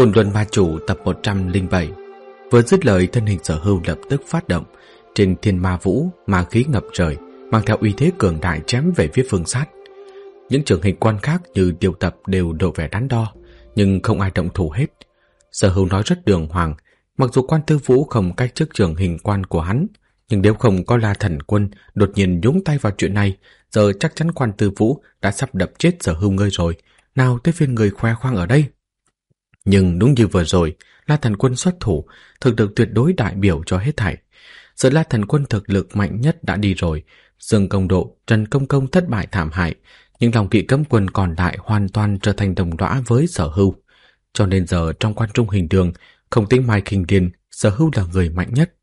Côn Luân Ma Chủ tập 107. Vừa dứt lời, thân hình Sở Hưu lập tức phát động. Trên thiên ma vũ, ma khí ngập trời, mang theo uy thế cường đại chém về phía Phương Sát. Những trường hình quan khác như Tiêu Tập đều độ vẻ đắn đo, nhưng không ai động thủ hết. Sở Hưu nói rất đường hoàng, mặc dù Quan Tư Vũ không cách chức trường hình quan của hắn, nhưng nếu không có La Thần Quân đột nhiên nhúng tay vào chuyện này, giờ chắc chắn Quan Tư Vũ đã sắp đập chết Sở Hưu ngươi rồi. Nào tới phiên người khoe khoang ở đây. Nhưng đúng như vừa rồi, La Thần Quân xuất thủ, thực lực tuyệt đối đại biểu cho hết thảy. Giờ La Thần Quân thực lực mạnh nhất đã đi rồi, Dương Công Độ, Trần Công Công thất bại thảm hại, nhưng lòng kỵ cấm quân còn lại hoàn toàn trở thành đồng lõa với Sở Hưu. Cho nên giờ trong quan trung hình đường, không tính Mai Kinh Điền, Sở Hưu là người mạnh nhất.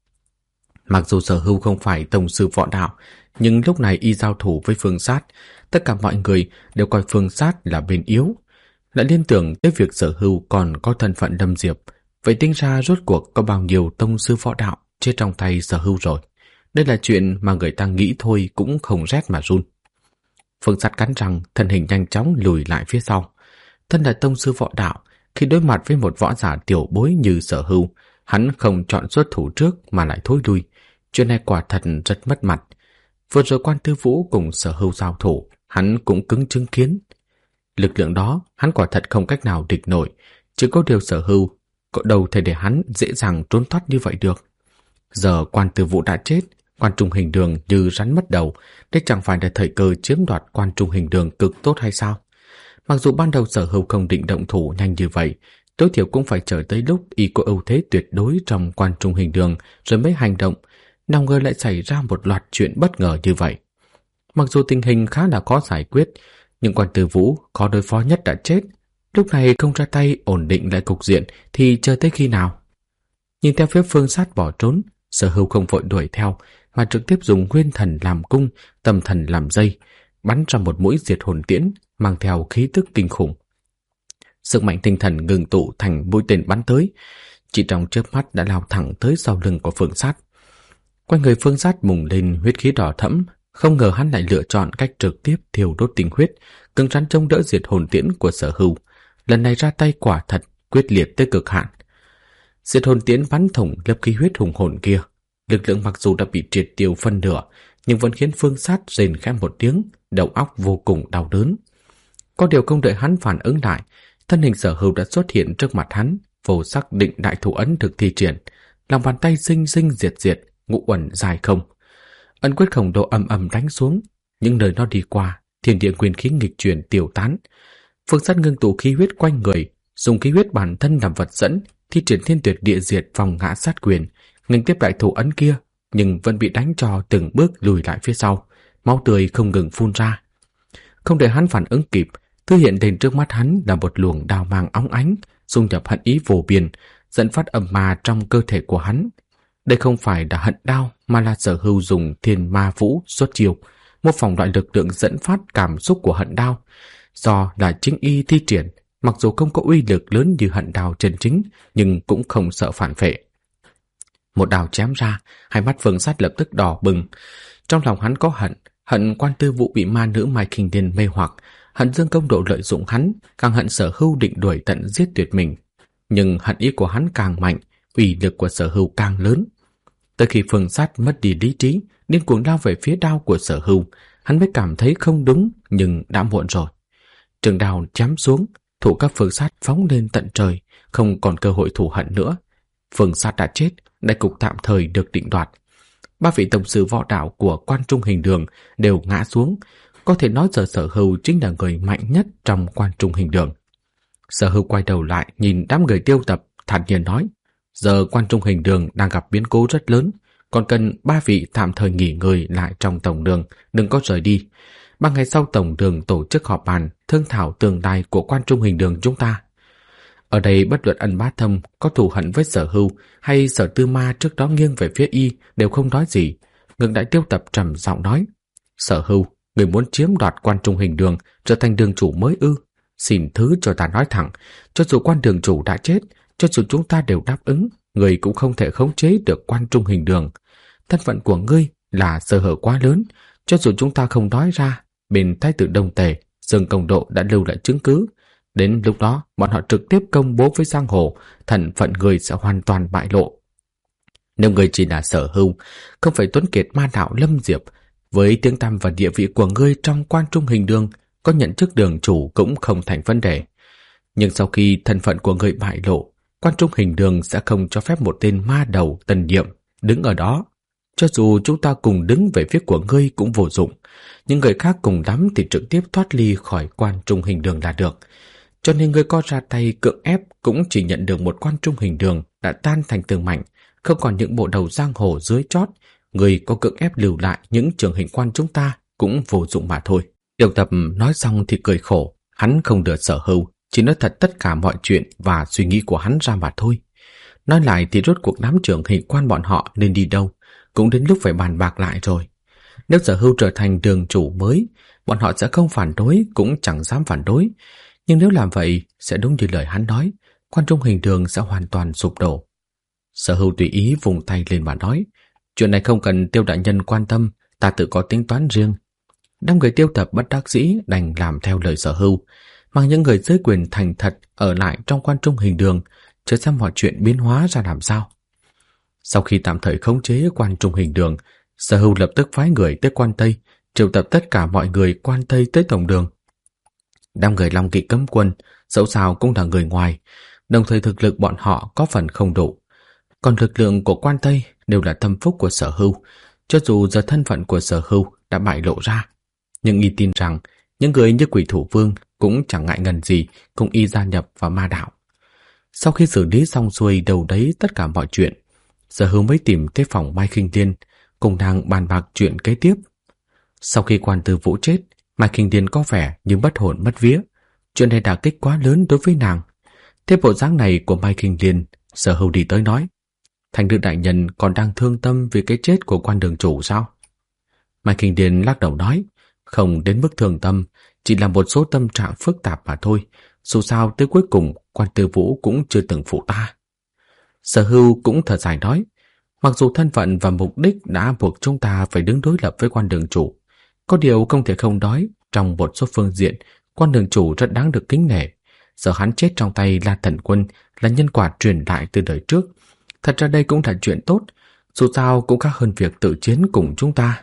Mặc dù Sở Hưu không phải tổng sư võ đạo, nhưng lúc này y giao thủ với Phương Sát, tất cả mọi người đều coi Phương Sát là bên yếu. Lại liên tưởng tới việc Sở Hưu còn có thân phận Lâm Diệp, vậy tính ra rốt cuộc có bao nhiêu tông sư võ đạo chết trong tay Sở Hưu rồi. Đây là chuyện mà người ta nghĩ thôi cũng không rét mà run. Phương Sát cắn răng, thân hình nhanh chóng lùi lại phía sau. Thân là tông sư võ đạo, khi đối mặt với một võ giả tiểu bối như Sở Hưu, hắn không chọn xuất thủ trước mà lại thối lui. Chuyện này quả thật rất mất mặt. Vừa rồi Quan Tư Vũ cùng Sở Hưu giao thủ, hắn cũng cứng chứng kiến. Lực lượng đó hắn quả thật không cách nào địch nổi, chỉ có điều Sở Hưu có đâu thể để hắn dễ dàng trốn thoát như vậy được. Giờ Quan Tư Vũ đã chết, quan trung hình đường như rắn mất đầu, đây chẳng phải là thời cơ chiếm đoạt quan trung hình đường cực tốt hay sao? Mặc dù ban đầu Sở Hưu không định động thủ nhanh như vậy, tối thiểu cũng phải chờ tới lúc y có ưu thế tuyệt đối trong quan trung hình đường rồi mới hành động. Nào ngờ lại xảy ra một loạt chuyện bất ngờ như vậy. Mặc dù tình hình khá là khó giải quyết, nhưng Quan Tư Vũ có đối phó nhất đã chết, lúc này không ra tay ổn định lại cục diện thì chờ tới khi nào? Nhìn theo phía Phương Sát bỏ trốn, Sở Hưu không vội đuổi theo mà trực tiếp dùng nguyên thần làm cung, tâm thần làm dây, bắn ra một mũi diệt hồn tiễn mang theo khí tức kinh khủng. Sức mạnh tinh thần ngừng tụ thành mũi tên bắn tới, chỉ trong chớp mắt đã lao thẳng tới sau lưng của Phương Sát. Quanh người Phương Sát bùng lên huyết khí đỏ thẫm, không ngờ hắn lại lựa chọn cách trực tiếp thiêu đốt tinh huyết, cứng rắn chống đỡ diệt hồn tiễn của Sở Hưu. Lần này ra tay quả thật quyết liệt tới cực hạn. Diệt hồn tiễn bắn thủng lớp khí huyết hùng hồn kia, lực lượng mặc dù đã bị triệt tiêu phân nửa, nhưng vẫn khiến Phương Sát rên khẽ một tiếng, đầu óc vô cùng đau đớn. Có điều không đợi hắn phản ứng lại, thân hình Sở Hưu đã xuất hiện trước mặt hắn, vô sắc định đại thủ ấn thực thi triển, lòng bàn tay sinh sinh diệt diệt, ngũ uẩn dài không. Ấn quyết khổng lồ ầm ầm đánh xuống, những nơi nó đi qua, thiên địa nguyên khí nghịch chuyển tiêu tán. Phương Sát ngưng tụ khí huyết quanh người, dùng khí huyết bản thân làm vật dẫn, thi triển thiên tuyệt địa diệt phòng ngã sát quyền, nghênh tiếp đại thủ ấn kia, nhưng vẫn bị đánh cho từng bước lùi lại phía sau, máu tươi không ngừng phun ra. Không để hắn phản ứng kịp, thứ hiện đến trước mắt hắn là một luồng đao mang óng ánh, dung nhập hận ý vô biên, dẫn phát âm ma trong cơ thể của hắn. Đây không phải là hận đao mà là Sở Hưu dùng thiên ma vũ xuất chiêu, một phỏng loại lực lượng dẫn phát cảm xúc của hận đao. Do là chính y thi triển, mặc dù không có uy lực lớn như hận đao chân chính, nhưng cũng không sợ phản phệ. Một đao chém ra, hai mắt Phương Sát lập tức đỏ bừng. Trong lòng hắn có hận Quan Tư Vũ bị ma nữ Mai Kinh Điền mê hoặc, hận Dương Công Độ lợi dụng hắn, càng hận Sở Hưu định đuổi tận giết tuyệt mình. Nhưng hận ý của hắn càng mạnh, uy lực của Sở Hưu càng lớn. Tới khi Phương Sát mất đi lý trí, điên cuồng lao về phía đao của Sở Hưu, hắn mới cảm thấy không đúng, nhưng đã muộn rồi. Trường đao chém xuống, thủ cấp Phương Sát phóng lên tận trời, không còn cơ hội thù hận nữa. Phương Sát đã chết, đại cục tạm thời được định đoạt. Ba vị tổng sư võ đạo của quan trung hình đường đều ngã xuống, có thể nói giờ Sở Hưu chính là người mạnh nhất trong quan trung hình đường. Sở Hưu quay đầu lại nhìn đám người Tiêu Tập, thản nhiên nói: giờ quan trung hình đường đang gặp biến cố rất lớn, còn cần ba vị tạm thời nghỉ ngơi lại trong tổng đường, đừng có rời đi. 3 ngày sau tổng đường tổ chức họp bàn thương thảo tương lai của quan trung hình đường chúng ta. Ở đây bất luận Ân Bá Thâm có thù hận với Sở Hưu hay Sở Tư Ma trước đó nghiêng về phía y đều không nói gì. Ngược đại Tiêu Tập trầm giọng nói: Sở Hưu, người muốn chiếm đoạt quan trung hình đường trở thành đường chủ mới ư? Xin thứ cho ta nói thẳng, cho dù quan đường chủ đã chết, cho dù chúng ta đều đáp ứng, người cũng không thể khống chế được quan trung hình đường. Thân phận của ngươi là sơ hở quá lớn, cho dù chúng ta không nói ra, bên Thái tử Đông Tề, Dương Công Độ đã lưu lại chứng cứ. Đến lúc đó, bọn họ trực tiếp công bố với giang hồ, thân phận người sẽ hoàn toàn bại lộ. Nếu người chỉ là Sở Hưu, không phải Tuấn Kiệt ma đạo Lâm Diệp, với tiếng tăm và địa vị của ngươi trong quan trung hình đường, có nhận chức đường chủ cũng không thành vấn đề. Nhưng sau khi thân phận của người bại lộ, quan trung hình đường sẽ không cho phép một tên ma đầu Tần Niệm đứng ở đó. Cho dù chúng ta cùng đứng về phía của ngươi cũng vô dụng, những người khác cùng lắm thì trực tiếp thoát ly khỏi quan trung hình đường là được. Cho nên ngươi có ra tay cưỡng ép cũng chỉ nhận được một quan trung hình đường đã tan thành từng mảnh, không còn những bộ đầu giang hồ dưới chót. Người có cưỡng ép lưu lại những trường hình quan chúng ta cũng vô dụng mà thôi. Tiêu Tập nói xong thì cười khổ. Hắn không được Sở Hưu, chỉ nói thật tất cả mọi chuyện và suy nghĩ của hắn ra mà thôi. Nói lại thì rốt cuộc đám trưởng hình quan bọn họ nên đi đâu, cũng đến lúc phải bàn bạc lại rồi. Nếu Sở Hưu trở thành đường chủ mới, bọn họ sẽ không phản đối, cũng chẳng dám phản đối. Nhưng nếu làm vậy, sẽ đúng như lời hắn nói, quan trung hình đường sẽ hoàn toàn sụp đổ. Sở Hưu tùy ý vùng tay lên mà nói, chuyện này không cần Tiêu đại nhân quan tâm, ta tự có tính toán riêng. Đám người Tiêu Tập bất đắc dĩ đành làm theo lời Sở Hưu, mang những người dưới quyền thành thật ở lại trong quan trung hình đường, chờ xem mọi chuyện biến hóa ra làm sao. Sau khi tạm thời khống chế quan trung hình đường, Sở Hưu lập tức phái người tới Quan Tây, triệu tập tất cả mọi người Quan Tây tới tổng đường. Đám người Long Kỵ cấm quân, dẫu sao cũng là người ngoài, đồng thời thực lực bọn họ có phần không đủ. Còn lực lượng của Quan Tây đều là tâm phúc của Sở Hưu, cho dù giờ thân phận của Sở Hưu đã bại lộ ra. Nhưng y tin rằng những người như Quỷ Thủ Vương cũng chẳng ngại ngần gì cùng y gia nhập vào ma đạo. Sau khi xử lý xong xuôi đầu đấy tất cả mọi chuyện, Sở Hưu mới tìm tới phòng Mai Khinh Liên, cùng nàng bàn bạc chuyện kế tiếp. Sau khi Quan Tư Vũ chết, Mai Khinh Liên có vẻ như mất hồn mất vía. Chuyện này đả kích quá lớn đối với nàng. Thế bộ dáng này của Mai Khinh Liên, Sở Hưu đi tới nói, Thành Đức đại nhân còn đang thương tâm vì cái chết của Quan đường chủ sao? Mai Khinh Liên lắc đầu nói, không đến mức thương tâm, chỉ là một số tâm trạng phức tạp mà thôi. Dù sao tới cuối cùng Quan Tư Vũ cũng chưa từng phụ ta. Sở Hưu cũng thở dài nói, mặc dù thân phận và mục đích đã buộc chúng ta phải đứng đối lập với Quan đường chủ, có điều không thể không nói, trong một số phương diện, Quan đường chủ rất đáng được kính nể. Giờ hắn chết trong tay La Thần Quân là nhân quả truyền lại từ đời trước. Thật ra đây cũng là chuyện tốt, dù sao cũng khác hơn việc tự chiến cùng chúng ta.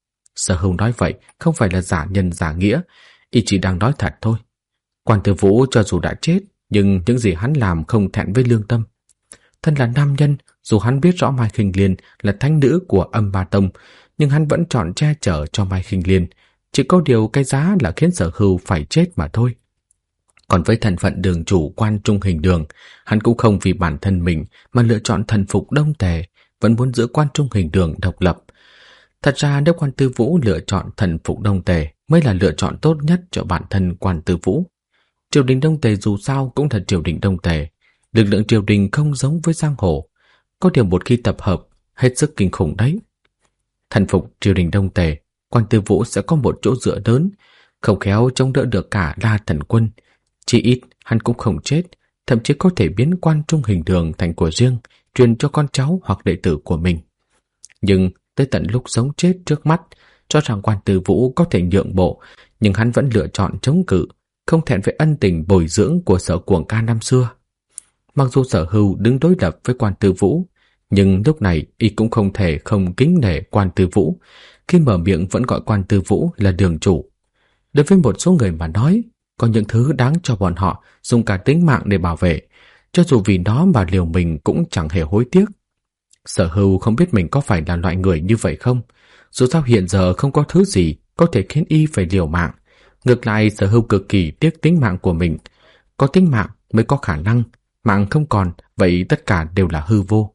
Sở Hưu nói vậy không phải là giả nhân giả nghĩa, y chỉ đang nói thật thôi. Quan Tư Vũ cho dù đã chết, nhưng những gì hắn làm không thẹn với lương tâm. Thân là nam nhân, dù hắn biết rõ Mai Khinh Liên là thánh nữ của Âm Ba Tông, nhưng hắn vẫn chọn che chở cho Mai Khinh Liên. Chỉ có điều cái giá là khiến Sở Hưu phải chết mà thôi. Còn với thân phận đường chủ quan trung hình đường, hắn cũng không vì bản thân mình mà lựa chọn thần phục Đông Tề, vẫn muốn giữ quan trung hình đường độc lập. Thật ra nếu Quan Tư Vũ lựa chọn thần phục Đông Tề mới là lựa chọn tốt nhất cho bản thân Quan Tư Vũ. Triều đình Đông Tề dù sao cũng là triều đình Đông Tề, lực lượng triều đình không giống với giang hồ, có điều một khi tập hợp hết sức kinh khủng đấy. Thần phục triều đình Đông Tề, Quan Tư Vũ sẽ có một chỗ dựa lớn, không khéo chống đỡ được cả La Thần Quân. Chỉ ít hắn cũng không chết, thậm chí có thể biến quan trung hình đường thành của riêng, truyền cho con cháu hoặc đệ tử của mình. Nhưng tới tận lúc sống chết trước mắt, cho rằng Quan Tư Vũ có thể nhượng bộ, nhưng hắn vẫn lựa chọn chống cự, không thẹn với ân tình bồi dưỡng của Sở Cuồng Ca năm xưa. Mặc dù Sở Hưu đứng đối lập với Quan Tư Vũ, nhưng lúc này y cũng không thể không kính nể Quan Tư Vũ, khi mở miệng vẫn gọi Quan Tư Vũ là đường chủ. Đối với một số người mà nói, có những thứ đáng cho bọn họ dùng cả tính mạng để bảo vệ, cho dù vì nó mà liều mình cũng chẳng hề hối tiếc. Sở Hưu không biết mình có phải là loại người như vậy không. Dù sao hiện giờ không có thứ gì có thể khiến y phải liều mạng. Ngược lại, Sở Hưu cực kỳ tiếc tính mạng của mình. Có tính mạng mới có khả năng, mạng không còn, vậy tất cả đều là hư vô.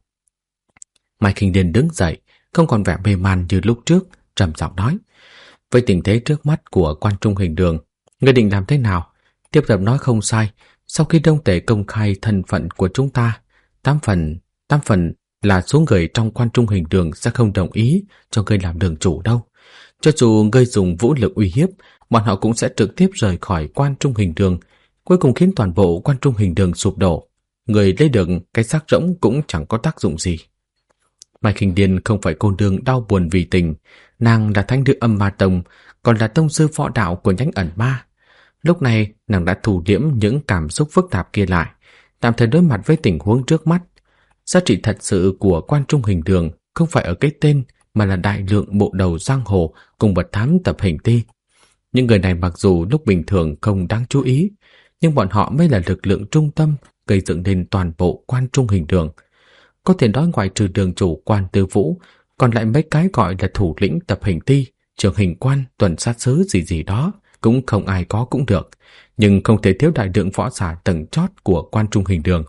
Mai Khinh Liên đứng dậy, không còn vẻ mê man như lúc trước, trầm giọng nói, với tình thế trước mắt của quan trung hình đường, ngươi định làm thế nào? Tiếp Tập nói không sai, sau khi Đông Tề công khai thân phận của chúng ta, 8 phần là số người trong quan trung hình đường sẽ không đồng ý cho ngươi làm đường chủ đâu. Cho dù ngươi dùng vũ lực uy hiếp, bọn họ cũng sẽ trực tiếp rời khỏi quan trung hình đường, cuối cùng khiến toàn bộ quan trung hình đường sụp đổ. Người lấy được cái xác rỗng cũng chẳng có tác dụng gì. Mai Khinh Liên không phải cô nương đau buồn vì tình, nàng là thánh nữ Âm Ma Tông, còn là tông sư võ đạo của nhánh ẩn ma. Lúc này nàng đã thủ liễm những cảm xúc phức tạp kia lại, tạm thời đối mặt với tình huống trước mắt. Giá trị thật sự của Quan Trung Hình Đường không phải ở cái tên, mà là đại lượng bộ đầu giang hồ cùng bậc thám tập hình ti. Những người này mặc dù lúc bình thường không đáng chú ý, nhưng bọn họ mới là lực lượng trung tâm gây dựng nên toàn bộ Quan Trung Hình Đường. Có thể nói ngoại trừ đường chủ Quan Tư Vũ, còn lại mấy cái gọi là thủ lĩnh tập hình ti, trưởng hình quan, tuần sát sứ gì gì đó, cũng không ai có cũng được, nhưng không thể thiếu đại lượng võ giả tầng chót của Quan Trung Hình Đường.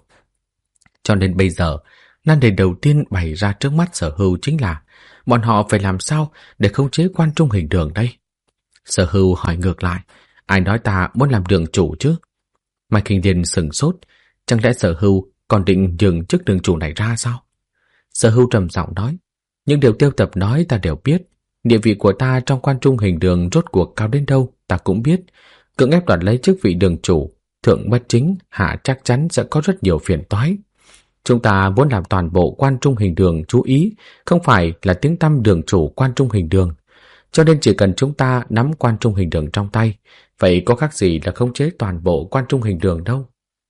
Cho nên bây giờ, nan đề đầu tiên bày ra trước mắt Sở Hưu chính là bọn họ phải làm sao để khống chế Quan Trung Hình Đường đây? Sở Hưu hỏi ngược lại, ai nói ta muốn làm đường chủ chứ? Mai Kinh Điền sửng sốt, chẳng lẽ Sở Hưu còn định nhường chức đường chủ này ra sao? Sở Hưu trầm giọng nói, những điều Tiêu Tập nói ta đều biết, địa vị của ta trong Quan Trung Hình Đường rốt cuộc cao đến đâu ta cũng biết, cưỡng ép đoạt lấy chức vị đường chủ, thượng bất chính, hạ chắc chắn sẽ có rất nhiều phiền toái. Chúng ta muốn làm toàn bộ Quan Trung Hình Đường chú ý, không phải là tiếng tăm đường chủ Quan Trung Hình Đường. Cho nên chỉ cần chúng ta nắm Quan Trung Hình Đường trong tay, vậy có khác gì là khống chế toàn bộ Quan Trung Hình Đường đâu.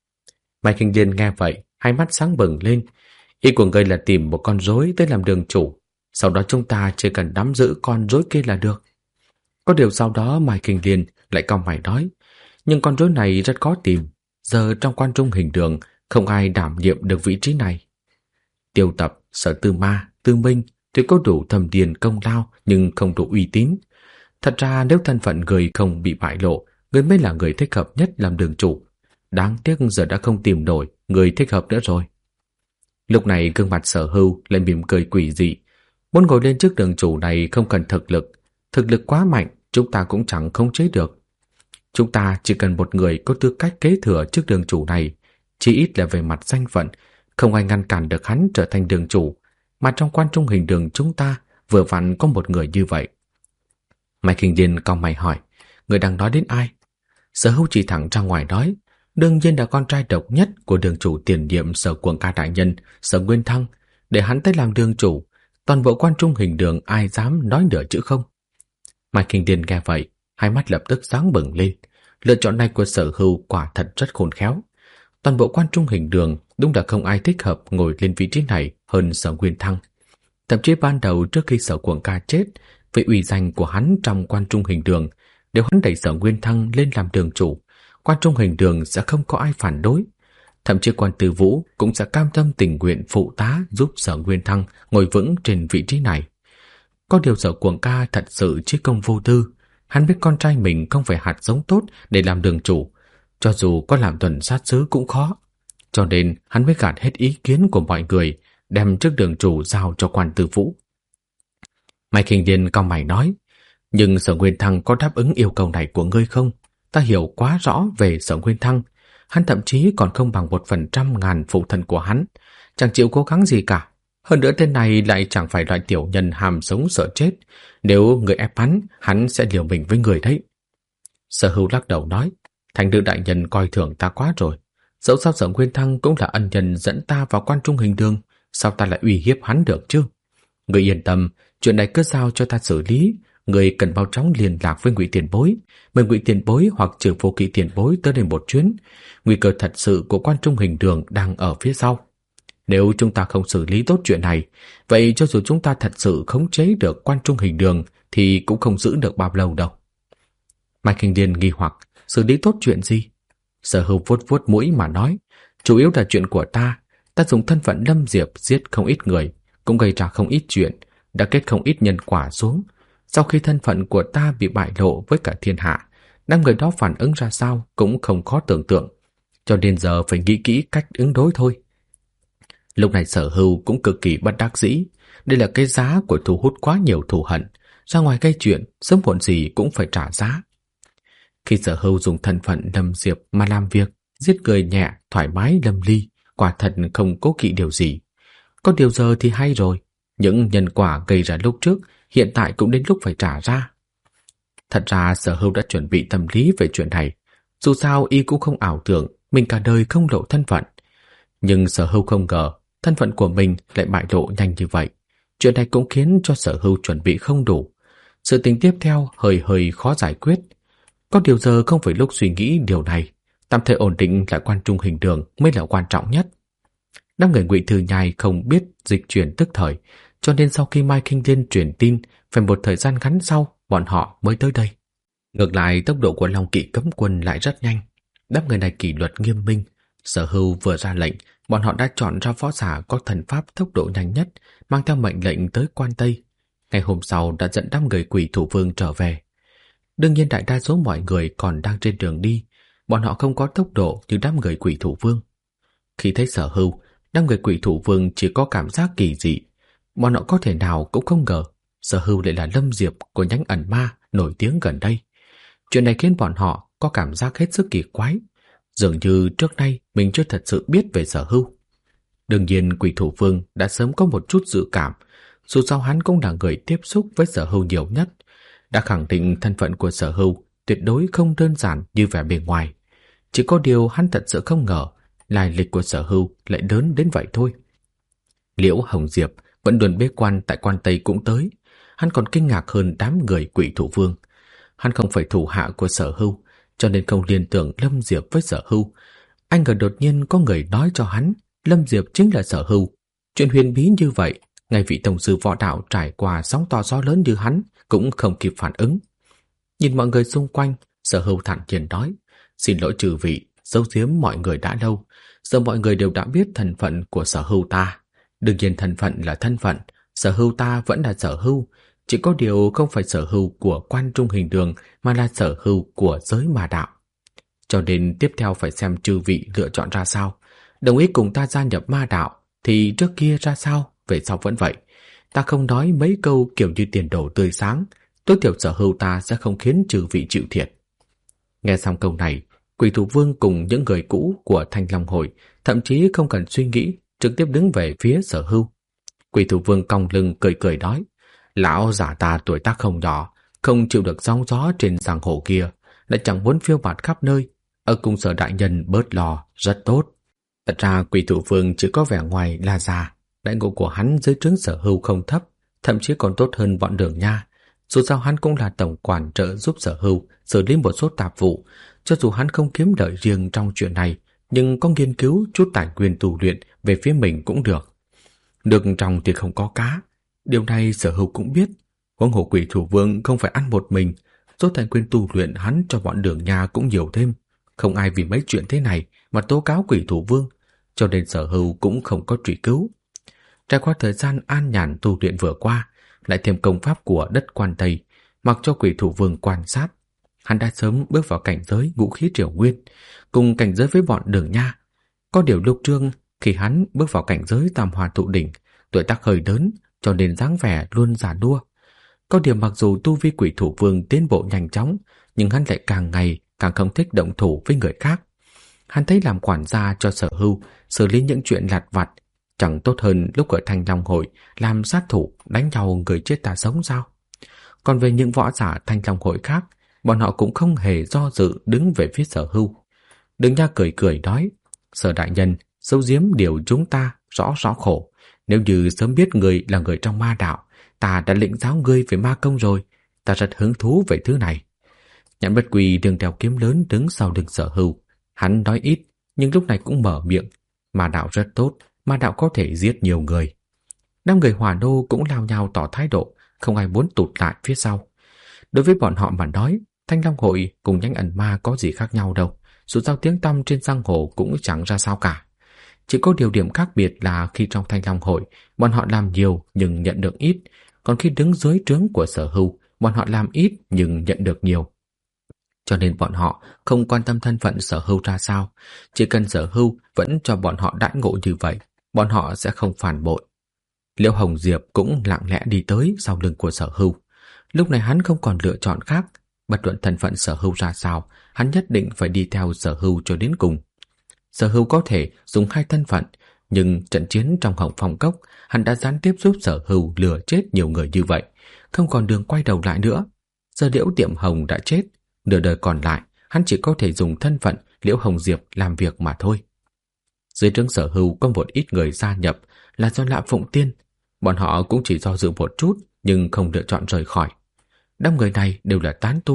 Mai Kinh Điền nghe vậy, hai mắt sáng bừng lên. Ý của ngươi là tìm một con rối tới làm đường chủ, sau đó chúng ta chỉ cần nắm giữ con rối kia là được. Có điều sau đó Mai Kinh Điền lại cau mày nói, nhưng con rối này rất khó tìm, giờ trong Quan Trung Hình Đường không ai đảm nhiệm được vị trí này. Tiêu Tập, Sở Tư Ma, Tư Minh tuy có đủ thâm điền công lao nhưng không đủ uy tín. Thật ra nếu thân phận người không bị bại lộ, người mới là người thích hợp nhất làm đường chủ. Đáng tiếc giờ đã không tìm nổi người thích hợp nữa rồi. Lúc này gương mặt Sở Hưu lại mỉm cười quỷ dị. Muốn ngồi lên chức đường chủ này không cần thực lực quá mạnh chúng ta cũng chẳng khống chế được. Chúng ta chỉ cần một người có tư cách kế thừa chức đường chủ này, chỉ ít là về mặt danh phận, không ai ngăn cản được hắn trở thành đường chủ, mà trong Quan Trung Hình Đường chúng ta vừa vặn có một người như vậy. Mai Kinh Điền cau mày hỏi, người đang nói đến ai? Sở Hưu chỉ thẳng ra ngoài nói, đương nhiên là con trai độc nhất của đường chủ tiền nhiệm Sở Cuồng Ca đại nhân, Sở Nguyên Thăng, để hắn tới làm đường chủ, toàn bộ Quan Trung Hình Đường ai dám nói nửa chữ không? Mai Kinh Điền nghe vậy, hai mắt lập tức sáng bừng lên. Lựa chọn này của Sở Hưu quả thật rất khôn khéo. Toàn bộ Quan Trung Hình Đường đúng là không ai thích hợp ngồi lên vị trí này hơn Sở Nguyên Thăng. Thậm chí ban đầu trước khi Sở Cuồng Ca chết, với uy danh của hắn trong Quan Trung Hình Đường, nếu hắn đẩy Sở Nguyên Thăng lên làm đường chủ, Quan Trung Hình Đường sẽ không có ai phản đối. Thậm chí Quan Tư Vũ cũng sẽ cam tâm tình nguyện phụ tá giúp Sở Nguyên Thăng ngồi vững trên vị trí này. Có điều Sở Cuồng Ca thật sự chí công vô tư. Hắn biết con trai mình không phải hạt giống tốt để làm đường chủ, cho dù có làm tuần sát sứ cũng khó. Cho nên hắn mới gạt hết ý kiến của mọi người, đem chức đường chủ giao cho Quan Tư Vũ. Mai Kinh Điền cau mày nói, nhưng Sở Nguyên Thăng có đáp ứng yêu cầu này của ngươi không? Ta hiểu quá rõ về Sở Nguyên Thăng. Hắn thậm chí còn không bằng 1/100.000 phụ thân của hắn, chẳng chịu cố gắng gì cả. Hơn nữa tên này lại chẳng phải loại tiểu nhân hàm sống sợ chết. Nếu người ép hắn sẽ liều mình với người đấy. Sở Hưu lắc đầu nói, thành nữ đại nhân coi thường ta quá rồi. Dẫu sao Sở Nguyên Thăng cũng là ân nhân dẫn ta vào Quan Trung Hình Đường, sao ta lại uy hiếp hắn được chứ? Người yên tâm, chuyện này cứ giao cho ta xử lý. Người cần mau chóng liên lạc với Ngụy Tiền Bối, mời Ngụy Tiền Bối hoặc Trừ Vô Kỵ Tiền Bối tới đây một chuyến. Nguy cơ thật sự của Quan Trung Hình Đường đang ở phía sau. Nếu chúng ta không xử lý tốt chuyện này, vậy cho dù chúng ta thật sự khống chế được Quan Trung Hình Đường thì cũng không giữ được bao lâu đâu. Mai Kinh Điền nghi hoặc, xử lý tốt chuyện gì? Sở Hưu vuốt vuốt mũi mà nói, chủ yếu là chuyện của ta. Ta dùng thân phận Lâm Diệp giết không ít người, cũng gây ra không ít chuyện, đã kết không ít nhân quả xuống. Sau khi thân phận của ta bị bại lộ với cả thiên hạ, đám người đó phản ứng ra sao cũng không khó tưởng tượng. Cho nên giờ phải nghĩ kỹ cách ứng đối thôi. Lúc này Sở Hưu cũng cực kỳ bất đắc dĩ. Đây là cái giá của thu hút quá nhiều thù hận. Ra ngoài gây chuyện, sớm muộn gì cũng phải trả giá. Khi Sở Hưu dùng thân phận Lâm Diệp mà làm việc, giết người nhẹ, thoải mái lâm ly, quả thật không cố kỵ điều gì. Có điều giờ thì hay rồi. Những nhân quả gây ra lúc trước, hiện tại cũng đến lúc phải trả ra. Thật ra Sở Hưu đã chuẩn bị tâm lý về chuyện này. Dù sao y cũng không ảo tưởng mình cả đời không lộ thân phận. Nhưng Sở Hưu không ngờ thân phận của mình lại bại lộ nhanh như vậy. Chuyện này cũng khiến cho Sở Hưu chuẩn bị không đủ. Sự tình tiếp theo hơi khó giải quyết. Có điều giờ không phải lúc suy nghĩ điều này. Tạm thời ổn định lại quan trung hình đường mới là quan trọng nhất. Đám người Ngụy Thư Nhai không biết dịch chuyển tức thời, cho nên sau khi Mai Kinh Liên truyền tin, phải một thời gian ngắn sau bọn họ mới tới đây. Ngược lại, tốc độ của Long Kỵ cấm quân lại rất nhanh. Đám người này kỷ luật nghiêm minh. Sở Hưu vừa ra lệnh, bọn họ đã chọn ra võ giả có thần pháp tốc độ nhanh nhất, mang theo mệnh lệnh tới Quan Tây. Ngày hôm sau đã dẫn đám người Quỷ Thủ Vương trở về. Đương nhiên đại đa số mọi người còn đang trên đường đi, bọn họ không có tốc độ như đám người Quỷ Thủ Vương. Khi thấy Sở Hưu, đám người Quỷ Thủ Vương chỉ có cảm giác kỳ dị. Bọn họ có thể nào cũng không ngờ Sở Hưu lại là Lâm Diệp của nhánh ẩn ma nổi tiếng gần đây. Chuyện này khiến bọn họ có cảm giác hết sức kỳ quái, dường như trước nay mình chưa thật sự biết về Sở Hưu. Đương nhiên Quỷ Thủ Vương đã sớm có một chút dự cảm, dù sao hắn cũng là người tiếp xúc với Sở Hưu nhiều nhất, đã khẳng định thân phận của Sở Hưu tuyệt đối không đơn giản như vẻ bề ngoài. Chỉ có điều hắn thật sự không ngờ lai lịch của Sở Hưu lại lớn đến vậy thôi. Liễu Hồng Diệp vẫn luôn bế quan tại Quan Tây cũng tới, hắn còn kinh ngạc hơn đám người Quỷ Thủ Vương. Hắn không phải thủ hạ của Sở Hưu, cho nên không liên tưởng Lâm Diệp với Sở Hưu. Anh ngờ đột nhiên có người nói cho hắn Lâm Diệp chính là Sở Hưu. Chuyện huyền bí như vậy, ngay vị tổng sư võ đạo trải qua sóng to gió lớn như hắn cũng không kịp phản ứng. Nhìn mọi người xung quanh, Sở Hưu thản nhiên nói: "Xin lỗi trừ vị, giấu giếm mọi người đã lâu. Giờ mọi người đều đã biết thân phận của Sở Hưu ta. Đương nhiên thân phận là thân phận, Sở Hưu ta vẫn là Sở Hưu. Chỉ có điều không phải Sở Hưu của Quan Trung Hình Đường mà là Sở Hưu của giới ma đạo. Cho nên tiếp theo phải xem chư vị lựa chọn ra sao. Đồng ý cùng ta gia nhập ma đạo thì trước kia ra sao, về sau vẫn vậy. Ta không nói mấy câu kiểu như tiền đồ tươi sáng, tối thiểu Sở Hưu ta sẽ không khiến chư vị chịu thiệt." Nghe xong câu này, Quỷ Thủ Vương cùng những người cũ của Thanh Long Hội thậm chí không cần suy nghĩ, trực tiếp đứng về phía Sở Hưu. Quỷ Thủ Vương cong lưng cười cười nói: "Lão giả ta tuổi tác không nhỏ, không chịu được sóng gió trên giang hồ kia, lại chẳng muốn phiêu bạt khắp nơi, ở cùng Sở đại nhân bớt lo rất tốt." Thật ra Quỷ Thủ Vương chỉ có vẻ ngoài là già, đại ngộ của hắn dưới trướng Sở Hưu không thấp, thậm chí còn tốt hơn bọn Đường Nha. Dù sao hắn cũng là tổng quản trợ giúp Sở Hưu xử lý một số tạp vụ, cho dù hắn không kiếm lợi riêng trong chuyện này, nhưng có nghiên cứu chút tài nguyên tu luyện về phía mình cũng được. Được trong thì không có cá, điều này Sở Hưu cũng biết. Huống hồ Quỷ Thủ Vương không phải ăn một mình, số tài nguyên tu luyện hắn cho bọn Đường Nha cũng nhiều thêm. Không ai vì mấy chuyện thế này mà tố cáo Quỷ Thủ Vương, cho nên Sở Hưu cũng không có truy cứu. Trải qua thời gian an nhàn tu luyện vừa qua, lại thêm công pháp của đất Quan Tây, mặc cho Quỷ Thủ Vương quan sát, hắn đã sớm bước vào cảnh giới ngũ khí triều nguyên, cùng cảnh giới với bọn Đường Nha. Có điều lúc trương khi hắn bước vào cảnh giới Tam Hoa Tụ Đỉnh, tuổi tác hơi lớn, cho nên dáng vẻ luôn già nua. Có điều mặc dù tu vi Quỷ Thủ Vương tiến bộ nhanh chóng, nhưng hắn lại càng ngày càng không thích động thủ với người khác. Hắn thấy làm quản gia cho Sở Hưu xử lý những chuyện lặt vặt chẳng tốt hơn lúc ở Thanh Long Hội làm sát thủ đánh nhau người chết ta sống sao? Còn về những võ giả Thanh Long Hội khác, bọn họ cũng không hề do dự đứng về phía Sở Hưu. Đường Nha cười cười nói: "Sở đại nhân, giấu giếm điều chúng ta rõ rõ khổ. Nếu như sớm biết người là người trong ma đạo, ta đã lĩnh giáo ngươi về ma công rồi. Ta rất hứng thú về thứ này." Nhãn Bất Quỳ đường đeo kiếm lớn đứng sau lưng Sở Hưu. Hắn nói ít, nhưng lúc này cũng mở miệng: "Ma đạo rất tốt, ma đạo có thể giết nhiều người." Năm người Hỏa Đô cũng lao nhau tỏ thái độ, không ai muốn tụt lại phía sau. Đối với bọn họ mà nói, Thanh Long Hội cùng nhánh ẩn ma có gì khác nhau đâu, dù sao tiếng tăm trên giang hồ cũng chẳng ra sao cả. Chỉ có điều điểm khác biệt là khi trong Thanh Long Hội, bọn họ làm nhiều nhưng nhận được ít, còn khi đứng dưới trướng của Sở Hưu, bọn họ làm ít nhưng nhận được nhiều. Cho nên bọn họ không quan tâm thân phận Sở Hưu ra sao, chỉ cần Sở Hưu vẫn cho bọn họ đãi ngộ như vậy, bọn họ sẽ không phản bội. Liễu Hồng Diệp cũng lặng lẽ đi tới sau lưng của Sở Hưu. Lúc này hắn không còn lựa chọn khác, bất luận thân phận Sở Hưu ra sao, hắn nhất định phải đi theo Sở Hưu cho đến cùng. Sở Hưu có thể dùng hai thân phận, nhưng trận chiến trong Hồng Phong Cốc, hắn đã gián tiếp giúp Sở Hưu lừa chết nhiều người như vậy, không còn đường quay đầu lại nữa. Giờ Liễu Tiệm Hồng đã chết, nửa đời còn lại, hắn chỉ có thể dùng thân phận Liễu Hồng Diệp làm việc mà thôi. Dưới trướng Sở Hưu có một ít người gia nhập là do Lạ Phụng Tiên, bọn họ cũng chỉ do dự một chút nhưng không lựa chọn rời khỏi. Đám người này đều là tán tu,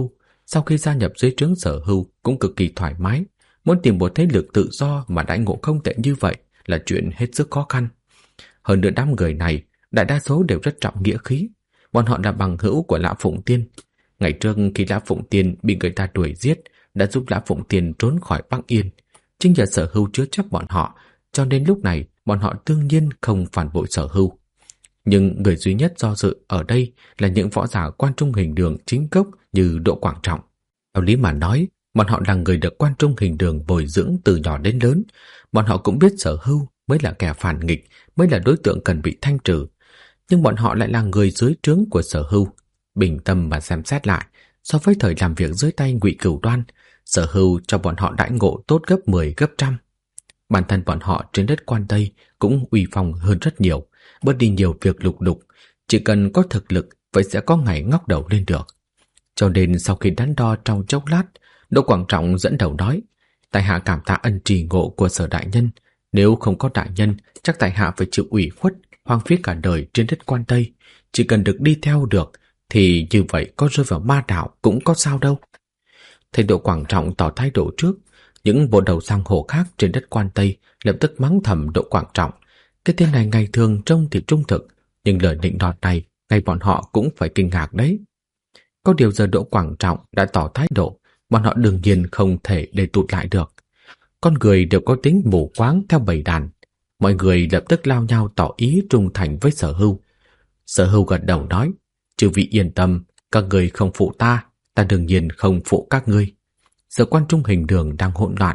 sau khi gia nhập dưới trướng Sở Hưu cũng cực kỳ thoải mái. Muốn tìm một thế lực tự do mà đãi ngộ không tệ như vậy là chuyện hết sức khó khăn. Hơn nữa đám người này, đại đa số đều rất trọng nghĩa khí. Bọn họ là bằng hữu của Lã Phụng Tiên. Ngày trước khi Lã Phụng Tiên bị người ta đuổi giết, đã giúp Lã Phụng Tiên trốn khỏi Bắc Yên. Chính nhờ Sở Hưu chứa chấp bọn họ, cho nên lúc này bọn họ đương nhiên không phản bội Sở Hưu. Nhưng người duy nhất do dự ở đây là những võ giả Quan Trung Hình Đường chính gốc như Đỗ Quảng Trọng. Theo lý mà nói, bọn họ là người được Quan Trung Hình Đường bồi dưỡng từ nhỏ đến lớn. Bọn họ cũng biết Sở Hưu mới là kẻ phản nghịch, mới là đối tượng cần bị thanh trừ. Nhưng bọn họ lại là người dưới trướng của Sở Hưu. Bình tâm mà xem xét lại, so với thời làm việc dưới tay Ngụy Cửu Đoan, Sở Hưu cho bọn họ đãi ngộ tốt gấp 10 gấp trăm. Bản thân bọn họ trên đất Quan Tây cũng uy phong hơn rất nhiều, bớt đi nhiều việc lục đục. Chỉ cần có thực lực, vậy sẽ có ngày ngóc đầu lên được. Cho nên sau khi đắn đo trong chốc lát, Đỗ Quảng Trọng dẫn đầu nói: tại hạ cảm tạ ân trì ngộ của Sở đại nhân. Nếu không có đại nhân, chắc tại hạ phải chịu ủy khuất, hoang phí cả đời trên đất Quan Tây. Chỉ cần được đi theo được, thì như vậy có rơi vào ma đạo cũng có sao đâu. Thầy Đỗ Quảng Trọng tỏ thái độ trước. Những bộ đầu giang hồ khác trên đất Quan Tây lập tức mắng thầm Đỗ Quảng Trọng. Cái tên này ngày thường trông thì trung thực, nhưng lời nịnh nọt này ngay bọn họ cũng phải kinh ngạc đấy. Có điều giờ Đỗ Quảng Trọng đã tỏ thái độ, bọn họ đương nhiên không thể để tụt lại được. Con người đều có tính mù quáng theo bầy đàn. Mọi người lập tức lao nhau tỏ ý trung thành với Sở Hưu. Sở Hưu gật đầu nói: chư vị yên tâm, các người không phụ ta, ta đương nhiên không phụ các ngươi. Giờ Quan Trung Hình Đường đang hỗn loạn,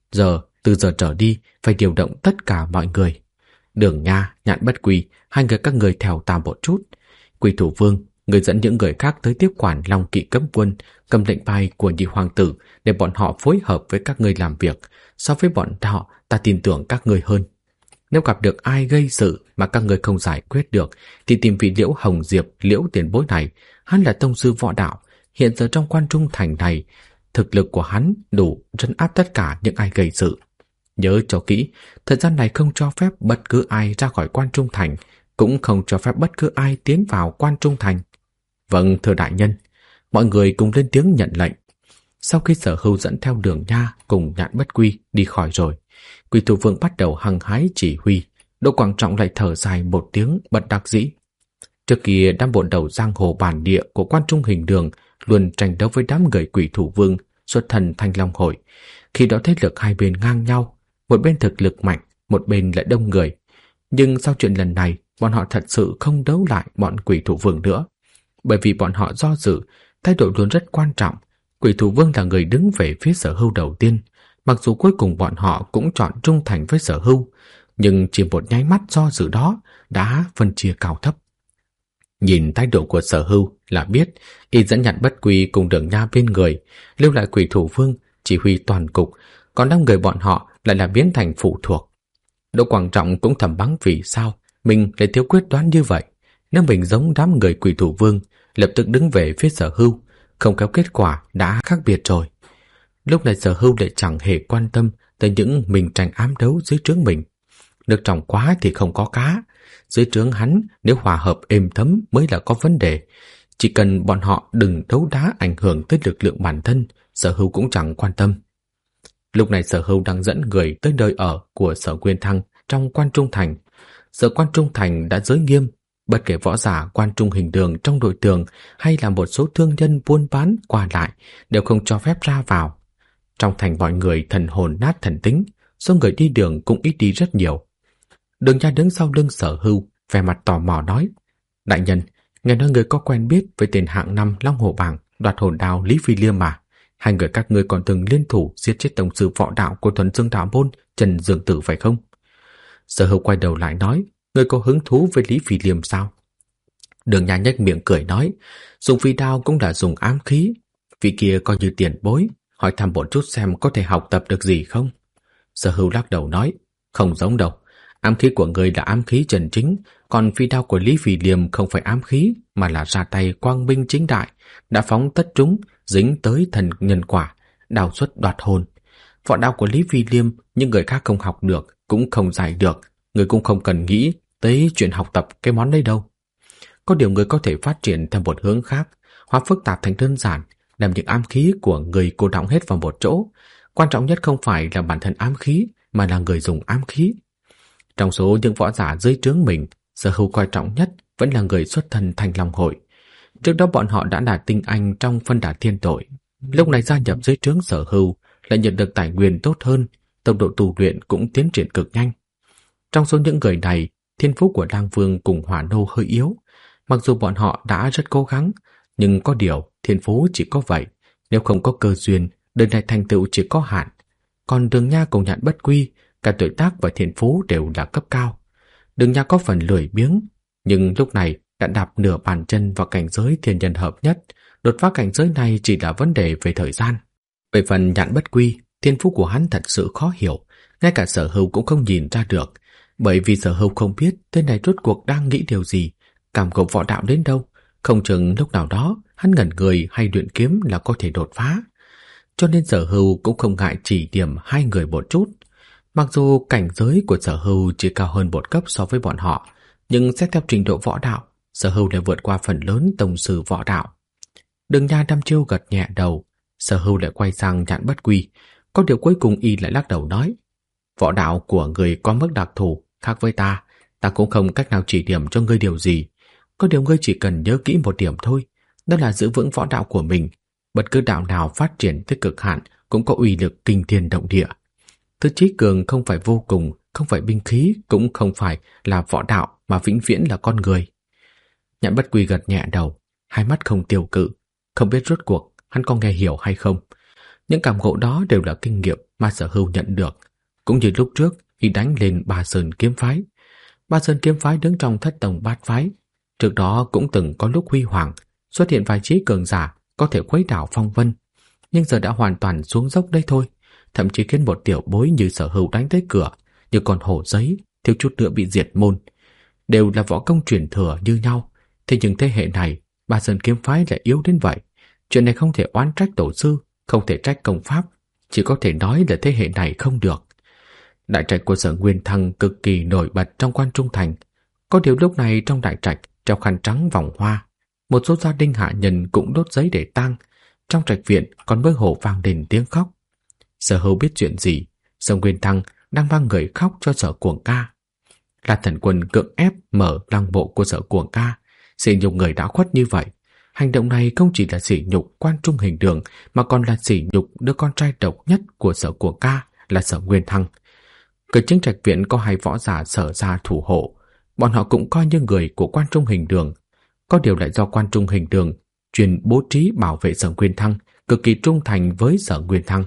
từ giờ trở đi phải điều động tất cả mọi người. Đường Nha, Nhạn Bất Quỳ, hai người các người theo ta một chút. Quỳ Thủ Vương, người dẫn những người khác tới tiếp quản Long Kỵ cấm quân, cầm lệnh bài của nhị hoàng tử để bọn họ phối hợp với các ngươi làm việc. So với bọn họ, ta tin tưởng các ngươi hơn. Nếu gặp được ai gây sự mà các ngươi không giải quyết được, thì tìm vị Liễu Hồng Diệp, Liễu tiền bối này. Hắn là tông sư võ đạo, hiện giờ trong Quan Trung thành này, thực lực của hắn đủ trấn áp tất cả những ai gây sự. Nhớ cho kỹ, thời gian này không cho phép bất cứ ai ra khỏi Quan Trung thành, cũng không cho phép bất cứ ai tiến vào Quan Trung thành. Vâng, thưa đại nhân. Mọi người cùng lên tiếng nhận lệnh. Sau khi Sở Hưu dẫn theo Đường Nha cùng Nhạn Bất Quy đi khỏi rồi, Quỳ Thủ Vương bắt đầu hăng hái chỉ huy. Đỗ Quảng Trọng lại thở dài một tiếng bất đắc dĩ. Trước kia đám bộ đầu giang hồ bản địa của Quan Trung Hình Đường luôn tranh đấu với đám người Quỷ Thủ Vương xuất thần Thanh Long Hội. Khi đó thế lực hai bên ngang nhau, một bên thực lực mạnh, một bên lại đông người. Nhưng sau chuyện lần này, bọn họ thật sự không đấu lại bọn Quỷ Thủ Vương nữa. Bởi vì bọn họ do dự, thái độ luôn rất quan trọng. Quỷ Thủ Vương là người đứng về phía Sở Hưu đầu tiên. Mặc dù cuối cùng bọn họ cũng chọn trung thành với Sở Hưu, nhưng chỉ một nháy mắt do dự đó đã phân chia cao thấp. Nhìn thái độ của Sở Hưu là biết y dẫn Nhạn Bất Quy cùng Đường Nha bên người, lưu lại Quỷ Thủ Vương chỉ huy toàn cục, còn đám người bọn họ lại là biến thành phụ thuộc. Đỗ Quảng Trọng cũng thầm mắng vì sao mình lại thiếu quyết đoán như vậy. Nếu mình giống đám người Quỷ Thủ Vương, lập tức đứng về phía Sở Hưu, không kéo kết quả đã khác biệt rồi. Lúc này Sở Hưu lại chẳng hề quan tâm tới những mình tranh ám đấu dưới trướng mình. Nước trong quá thì không có cá. Dưới trướng hắn, nếu hòa hợp êm thấm mới là có vấn đề. Chỉ cần bọn họ đừng đấu đá ảnh hưởng tới lực lượng bản thân, Sở Hưu cũng chẳng quan tâm. Lúc này Sở Hưu đang dẫn người tới nơi ở của Sở Quyên Thăng trong Quan Trung thành. Sở Quan Trung thành đã giới nghiêm, bất kể võ giả Quan Trung Hình Đường trong đội tường hay là một số thương nhân buôn bán qua lại đều không cho phép ra vào. Trong thành mọi người thần hồn nát thần tính, số người đi đường cũng ít đi rất nhiều. Đường Nha đứng sau lưng Sở Hưu, vẻ mặt tò mò nói: đại nhân, nghe nói người có quen biết với tên hạng năm Long Hồ Bảng đoạt hồn đao Lý Phi Liêm mà. Hai người các ngươi còn từng liên thủ giết chết tổng sư võ đạo của Thuần Dương Đạo Môn Trần Dương Tử phải không? Sở Hưu quay đầu lại nói: người có hứng thú với Lý Phi Liêm sao? Đường Nha nhếch miệng cười nói: dùng phi đao cũng là dùng ám khí, vị kia coi như tiền bối, hỏi thăm một chút xem có thể học tập được gì không? Sở Hưu lắc đầu nói: không giống đâu. Ám khí của người là ám khí chân chính, còn phi đao của Lý Phi Liêm không phải ám khí, mà là ra tay quang minh chính đại, đã phóng tất trúng, dính tới thần nhân quả, đao xuất đoạt hồn. Võ đao của Lý Phi Liêm những người khác không học được, cũng không giải được, người cũng không cần nghĩ tới chuyện học tập cái món đấy đâu. Có điều người có thể phát triển theo một hướng khác, hóa phức tạp thành đơn giản, đem những ám khí của người cô đọng hết vào một chỗ. Quan trọng nhất không phải là bản thân ám khí, mà là người dùng ám khí. Trong số những võ giả dưới trướng mình, Sở Hưu coi trọng nhất vẫn là người xuất thân Thanh Long Hội. Trước đó bọn họ đã là tinh anh trong phân đà thiên tội. Lúc này gia nhập dưới trướng Sở Hưu lại nhận được tài nguyên tốt hơn, tốc độ tu luyện cũng tiến triển cực nhanh. Trong số những người này, thiên phú của Lang Vương cùng Hỏa Nô hơi yếu. Mặc dù bọn họ đã rất cố gắng, nhưng có điều thiên phú chỉ có vậy. Nếu không có cơ duyên, đời này thành tựu chỉ có hạn. Còn Đường Nha cùng Nhạn Bất Quy, cả tuổi tác và thiên phú đều là cấp cao. Đường Nha có phần lười biếng, nhưng lúc này đã đạp nửa bàn chân vào cảnh giới thiên nhân hợp nhất. Đột phá cảnh giới này chỉ là vấn đề về thời gian. Về phần Nhạn Bất Quy, thiên phú của hắn thật sự khó hiểu, ngay cả Sở Hưu cũng không nhìn ra được, bởi vì Sở Hưu không biết tên này rốt cuộc đang nghĩ điều gì, cảm ngộ võ đạo đến đâu, không chừng lúc nào đó hắn ngẩn người hay luyện kiếm là có thể đột phá. Cho nên Sở Hưu cũng không ngại chỉ điểm hai người một chút. Mặc dù cảnh giới của Sở Hưu chỉ cao hơn một cấp so với bọn họ, nhưng xét theo trình độ võ đạo, Sở Hưu lại vượt qua phần lớn tông sư võ đạo. Đường Nha đăm chiêu gật nhẹ đầu, Sở Hưu lại quay sang Nhạn Bất Quy. Có điều cuối cùng y lại lắc đầu nói, võ đạo của người có mức đặc thù khác với ta cũng không cách nào chỉ điểm cho ngươi điều gì. Có điều ngươi chỉ cần nhớ kỹ một điểm thôi, đó là giữ vững võ đạo của mình. Bất cứ đạo nào phát triển tới cực hạn cũng có uy lực kinh thiên động địa. Thứ chí cường không phải vô cùng, không phải binh khí, cũng không phải là võ đạo, mà vĩnh viễn là con người. Nhạn Bất Quy gật nhẹ đầu, hai mắt không tiêu cự, không biết rốt cuộc hắn có nghe hiểu hay không. Những cảm ngộ đó đều là kinh nghiệm mà Sở Hưu nhận được, cũng như lúc trước khi đánh lên Ba Sơn kiếm phái. Ba Sơn kiếm phái đứng trong thất tông bát phái, trước đó cũng từng có lúc huy hoàng, xuất hiện vài chí cường giả có thể khuấy đảo phong vân, nhưng giờ đã hoàn toàn xuống dốc đây thôi. Thậm chí khiến một tiểu bối như Sở Hưu đánh tới cửa, như con hổ giấy, thiếu chút nữa bị diệt môn. Đều là võ công truyền thừa như nhau, thế nhưng thế hệ này Ba Sơn kiếm phái lại yếu đến vậy. Chuyện này không thể oán trách tổ sư, không thể trách công pháp, chỉ có thể nói là thế hệ này không được. Đại trạch của Sở Nguyên Thăng cực kỳ nổi bật trong Quan Trung Thành. Có điều lúc này trong đại trạch treo khăn trắng vòng hoa, một số gia đình hạ nhân cũng đốt giấy để tang. Trong trạch viện còn mơ hồ vang lên tiếng khóc. Sở Hưu biết chuyện gì, Sở Nguyên Thăng đang mang người khóc cho Sở Cuồng Ca. Là Thần Quân cưỡng ép mở lăng mộ của Sở Cuồng Ca, sỉ nhục người đã khuất như vậy. Hành động này không chỉ là sỉ nhục Quan Trung Hình Đường, mà còn là sỉ nhục đứa con trai độc nhất của Sở Cuồng Ca là Sở Nguyên Thăng. Cửa chính trạch viện có hai võ giả Sở gia thủ hộ, bọn họ cũng coi như người của Quan Trung Hình Đường. Có điều lại do Quan Trung Hình Đường chuyên bố trí bảo vệ Sở Nguyên Thăng, cực kỳ trung thành với Sở Nguyên Thăng.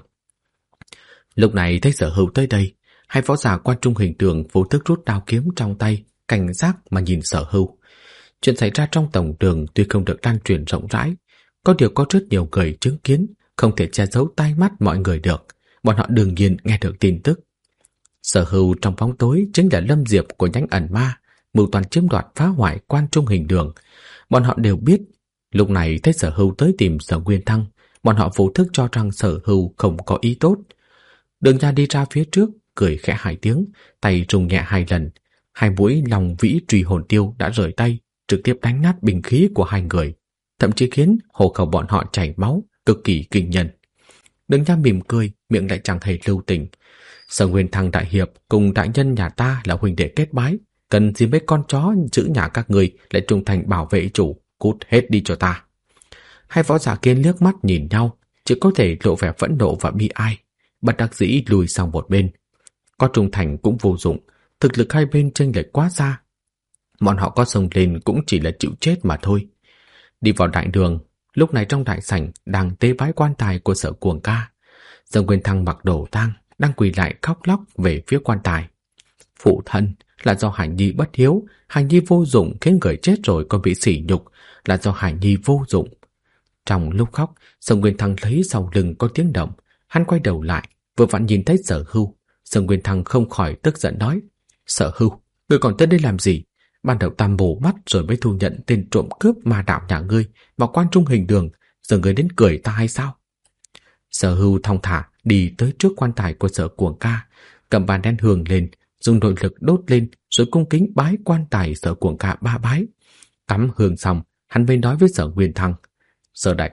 Lúc này thấy Sở Hưu tới đây, hai võ giả Quan Trung Hình Đường vô thức rút đao kiếm trong tay, cảnh giác mà nhìn Sở Hưu. Chuyện xảy ra trong tổng đường tuy không được lan truyền rộng rãi, có điều có rất nhiều người chứng kiến, không thể che giấu tai mắt mọi người được. Bọn họ đương nhiên nghe được tin tức. Sở Hưu trong bóng tối chính là Lâm Diệp của nhánh ẩn ma, mưu toàn chiếm đoạt phá hoại Quan Trung Hình Đường. Bọn họ đều biết. Lúc này thấy Sở Hưu tới tìm Sở Nguyên Thăng, bọn họ vô thức cho rằng Sở Hưu không có ý tốt. Đường Nha đi ra phía trước, cười khẽ hai tiếng, tay rung nhẹ hai lần. Hai mũi Long Vĩ Truy Hồn Tiêu đã rời tay, trực tiếp đánh nát bình khí của hai người, thậm chí khiến hộ khẩu bọn họ chảy máu, cực kỳ kinh nhân. Đường Nha mỉm cười, miệng lại chẳng hề lưu tình. Sở Nguyên Thăng đại hiệp cùng đại nhân nhà ta là huynh đệ kết bái, cần gì mấy con chó giữ nhà các người lại trung thành bảo vệ chủ, cút hết đi cho ta. Hai võ giả kia liếc mắt nhìn nhau, chỉ có thể lộ vẻ phẫn nộ và bi ai, bất đắc dĩ lùi sang một bên. Có trung thành cũng vô dụng, thực lực hai bên chênh lệch quá xa. Bọn họ có xông lên cũng chỉ là chịu chết mà thôi. Đi vào đại đường, lúc này trong đại sảnh đang tế bái quan tài của Sở Cuồng Ca. Sở Nguyên Thăng mặc đồ tang, đang quỳ lại khóc lóc về phía quan tài. Phụ thân, là do Hải Nhi bất hiếu, Hải Nhi vô dụng khiến người chết rồi còn bị sỉ nhục, là do Hải Nhi vô dụng. Trong lúc khóc, Sở Nguyên Thăng thấy sau lưng có tiếng động, hắn quay đầu lại, vừa vặn nhìn thấy Sở Hưu. Sở Nguyên Thăng không khỏi tức giận nói: Sở Hưu, ngươi còn tới đây làm gì? Ban đầu ta mổ mắt rồi mới thu nhận tên trộm cướp ma đạo nhà ngươi vào Quan Trung Hình Đường, giờ ngươi đến cười ta hay sao? Sở Hưu thong thả đi tới trước quan tài của Sở Cuồng Ca, cầm bàn đen hương lên, dùng nội lực đốt lên, rồi cung kính bái quan tài Sở Cuồng Ca 3 bái. Cắm hương xong, hắn mới nói với Sở Nguyên Thăng: Sở đại ca,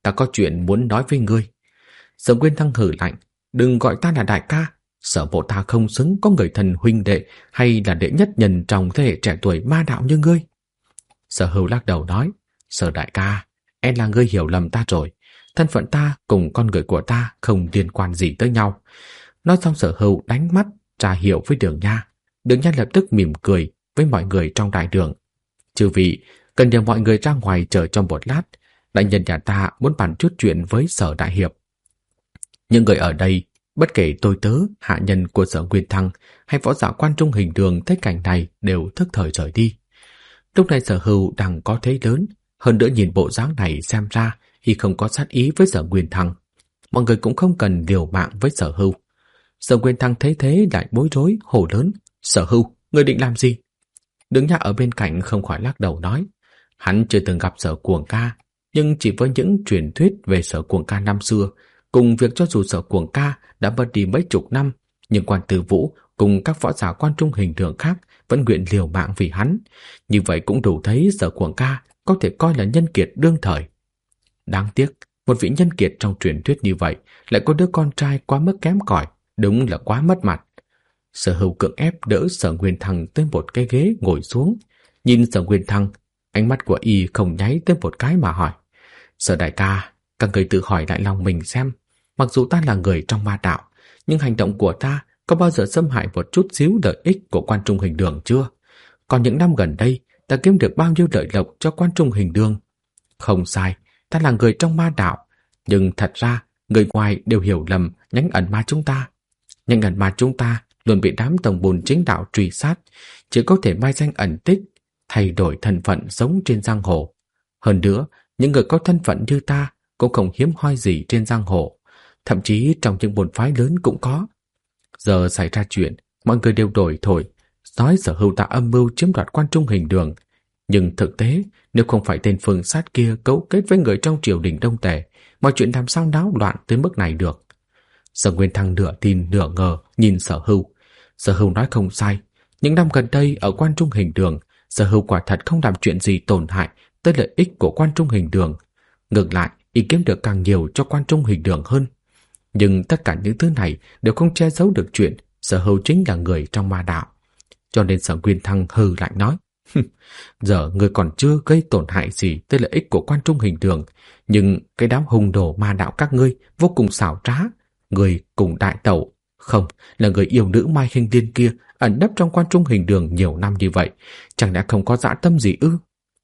ta có chuyện muốn nói với ngươi. Sở Nguyên Thăng hừ lạnh, đừng gọi ta là đại ca, Sở bộ ta không xứng có người thần huynh đệ hay là đệ nhất nhân trong thế hệ trẻ tuổi ma đạo như ngươi. Sở Hưu lắc đầu nói, Sở đại ca, em là ngươi hiểu lầm ta rồi. Thân phận ta cùng con người của ta không liên quan gì tới nhau. Nói xong Sở Hưu đánh mắt tra hiệu với Đường Nha. Đường Nha lập tức mỉm cười với mọi người trong đại đường. Chư vị, cần nhờ mọi người ra ngoài chờ trong một lát. Đại nhân nhà ta muốn bàn chút chuyện với Sở đại hiệp. Những người ở đây, bất kể tôi tớ, hạ nhân của Sở Nguyên Thăng hay võ giả quan trung hình đường thấy cảnh này đều thức thời rời đi. Lúc này Sở Hưu đang có thế lớn, hơn nữa nhìn bộ dáng này xem ra y không có sát ý với Sở Nguyên Thăng. Mọi người cũng không cần liều mạng với Sở Hưu. Sở Nguyên Thăng thấy thế lại bối rối, hổ lớn. Sở Hưu, ngươi định làm gì? Đứng Nhã ở bên cạnh không khỏi lắc đầu nói. Hắn chưa từng gặp Sở Cuồng Ca, nhưng chỉ với những truyền thuyết về Sở Cuồng Ca năm xưa, cùng việc cho dù Sở Cuồng Ca đã mất đi mấy chục năm, nhưng Quan Tư Vũ cùng các võ giả quan trung hình đường khác vẫn nguyện liều mạng vì hắn. Như vậy cũng đủ thấy Sở Cuồng Ca có thể coi là nhân kiệt đương thời. Đáng tiếc, một vị nhân kiệt trong truyền thuyết như vậy lại có đứa con trai quá mức kém cỏi, đúng là quá mất mặt. Sở Hưu cưỡng ép đỡ Sở Nguyên Thăng tới một cái ghế ngồi xuống. Nhìn Sở Nguyên Thăng, ánh mắt của y không nháy tới một cái mà hỏi. Sở đại ca, các người tự hỏi lại lòng mình xem. Mặc dù ta là người trong ma đạo, nhưng hành động của ta có bao giờ xâm hại một chút xíu lợi ích của quan trung hình đường chưa? Còn những năm gần đây, ta kiếm được bao nhiêu lợi lộc cho quan trung hình đường? Không sai, ta là người trong ma đạo, nhưng thật ra người ngoài đều hiểu lầm nhánh ẩn ma chúng ta. Nhánh ẩn ma chúng ta luôn bị đám tổng bồn chính đạo truy sát, chỉ có thể mai danh ẩn tích, thay đổi thân phận sống trên giang hồ. Hơn nữa, những người có thân phận như ta cũng không hiếm hoi gì trên giang hồ, thậm chí trong những môn phái lớn cũng có. Giờ xảy ra chuyện, mọi người đều đổi thổi, nói Sở Hưu ta âm mưu chiếm đoạt quan trung hình đường. Nhưng thực tế, nếu không phải tên phương sát kia cấu kết với người trong triều đình Đông Tề, mọi chuyện làm sao náo loạn tới mức này được. Sở Nguyên Thăng nửa tin nửa ngờ nhìn Sở Hưu. Sở Hưu nói không sai, những năm gần đây ở quan trung hình đường, Sở Hưu quả thật không làm chuyện gì tổn hại tới lợi ích của quan trung hình đường. Ngược lại, y kiếm được càng nhiều cho quan trung hình đường hơn. Nhưng tất cả những thứ này đều không che giấu được chuyện Sở Hưu chính là người trong ma đạo. Cho nên Sở Nguyên Thăng hừ lạnh nói, giờ người còn chưa gây tổn hại gì tới lợi ích của quan trung hình đường, nhưng cái đám hung đồ ma đạo các ngươi vô cùng xảo trá. Người cùng đại tẩu, không, là người yêu nữ Mai Khinh Liên kia ẩn nấp trong quan trung hình đường nhiều năm như vậy, chẳng lẽ không có dã tâm gì ư?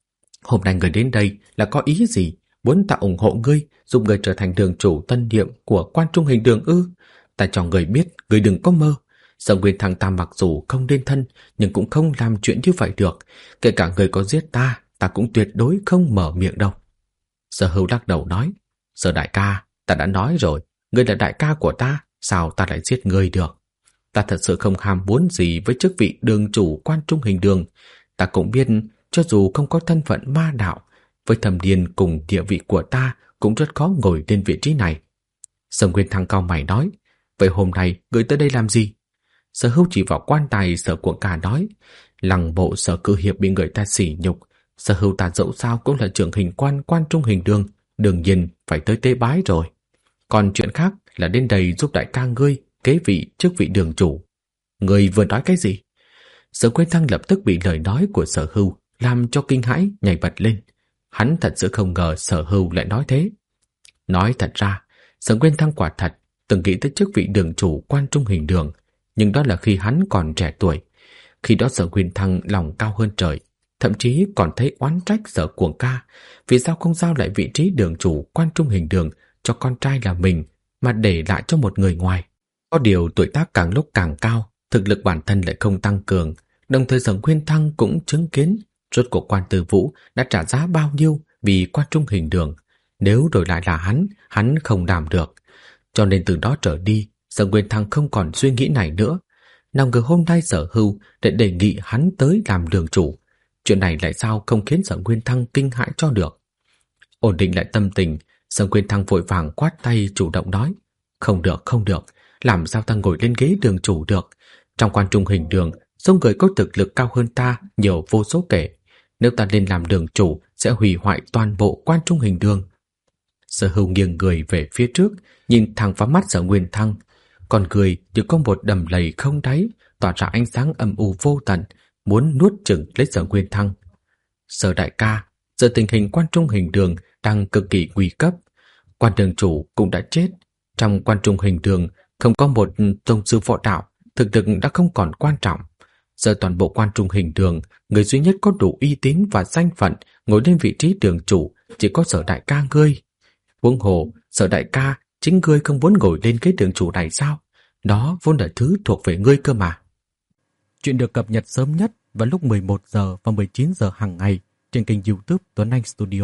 Hôm nay người đến đây là có ý gì? Muốn ta ủng hộ ngươi, giúp ngươi trở thành đường chủ tân nhiệm của quan trung hình đường ư? Ta cho người biết, người đừng có mơ. Sở Nguyên Thăng ta mặc dù không nên thân, nhưng cũng không làm chuyện như vậy được. Kể cả người có giết ta, ta cũng tuyệt đối không mở miệng đâu. Sở Hưu lắc đầu nói, Sở đại ca, ta đã nói rồi, ngươi là đại ca của ta, sao ta lại giết ngươi được? Ta thật sự không ham muốn gì với chức vị đường chủ quan trung hình đường. Ta cũng biết, cho dù không có thân phận ma đạo, với Thẩm Điền cùng địa vị của ta cũng rất khó ngồi lên vị trí này. Sở Nguyên Thăng cau mày nói, vậy hôm nay ngươi tới đây làm gì? Sở Hưu chỉ vào quan tài Sở Cuồng Ca nói, lăng bộ Sở Cử Hiệp bị người ta sỉ nhục, Sở Hưu ta dẫu sao cũng là trưởng hình quan quan trung hình đường, đương nhiên phải tới tế bái rồi. Còn chuyện khác là đến đây giúp đại ca ngươi kế vị chức vị đường chủ. Ngươi vừa nói cái gì? Sở Nguyên Thăng lập tức bị lời nói của Sở Hưu làm cho kinh hãi nhảy bật lên. Hắn thật sự không ngờ Sở Hưu lại nói thế. Nói thật ra, Sở Nguyên Thăng quả thật từng nghĩ tới chức vị đường chủ quan trung hình đường, nhưng đó là khi hắn còn trẻ tuổi. Khi đó Sở Nguyên Thăng lòng cao hơn trời, thậm chí còn thấy oán trách Sở Cuồng Ca vì sao không giao lại vị trí đường chủ quan trung hình đường cho con trai là mình mà để lại cho một người ngoài. Có điều tuổi tác càng lúc càng cao, thực lực bản thân lại không tăng cường, đồng thời Sở Nguyên Thăng cũng chứng kiến rốt cuộc Quan Tư Vũ đã trả giá bao nhiêu vì quan trung hình đường. Nếu đổi lại là hắn không làm được. Cho nên từ đó trở đi, Sở Nguyên Thăng không còn suy nghĩ này nữa. Nào ngờ hôm nay Sở Hưu để đề nghị hắn tới làm đường chủ. Chuyện này lại sao không khiến Sở Nguyên Thăng kinh hãi cho được. Ổn định lại tâm tình, Sở Nguyên Thăng vội vàng quát tay chủ động nói, không được, làm sao ta ngồi lên ghế đường chủ được? Trong quan trung hình đường, số người có thực lực cao hơn ta nhiều vô số kể. Nếu ta lên làm đường chủ sẽ hủy hoại toàn bộ quan trung hình đường. Sở Hưu nghiêng người về phía trước, nhìn thẳng vào mắt Sở Nguyên Thăng. Con người như có một đầm lầy không đáy, tỏa ra ánh sáng âm u vô tận, muốn nuốt chửng lấy Sở Nguyên Thăng. Sở đại ca, giờ tình hình Quan Trung Hình Đường đang cực kỳ nguy cấp. Quan đường chủ cũng đã chết. Trong Quan Trung Hình Đường không có một tông sư võ đạo, thực lực đã không còn quan trọng. Giờ toàn bộ Quan Trung Hình Đường, người duy nhất có đủ uy tín và danh phận ngồi lên vị trí đường chủ chỉ có Sở đại ca ngươi. Huống hồ, Sở đại ca, chính ngươi không muốn ngồi lên cái đường chủ này sao? Đó vốn là thứ thuộc về ngươi cơ mà. Chuyện được cập nhật sớm nhất vào lúc 11 giờ và 19 giờ hàng ngày trên kênh YouTube Tuấn Anh Studio.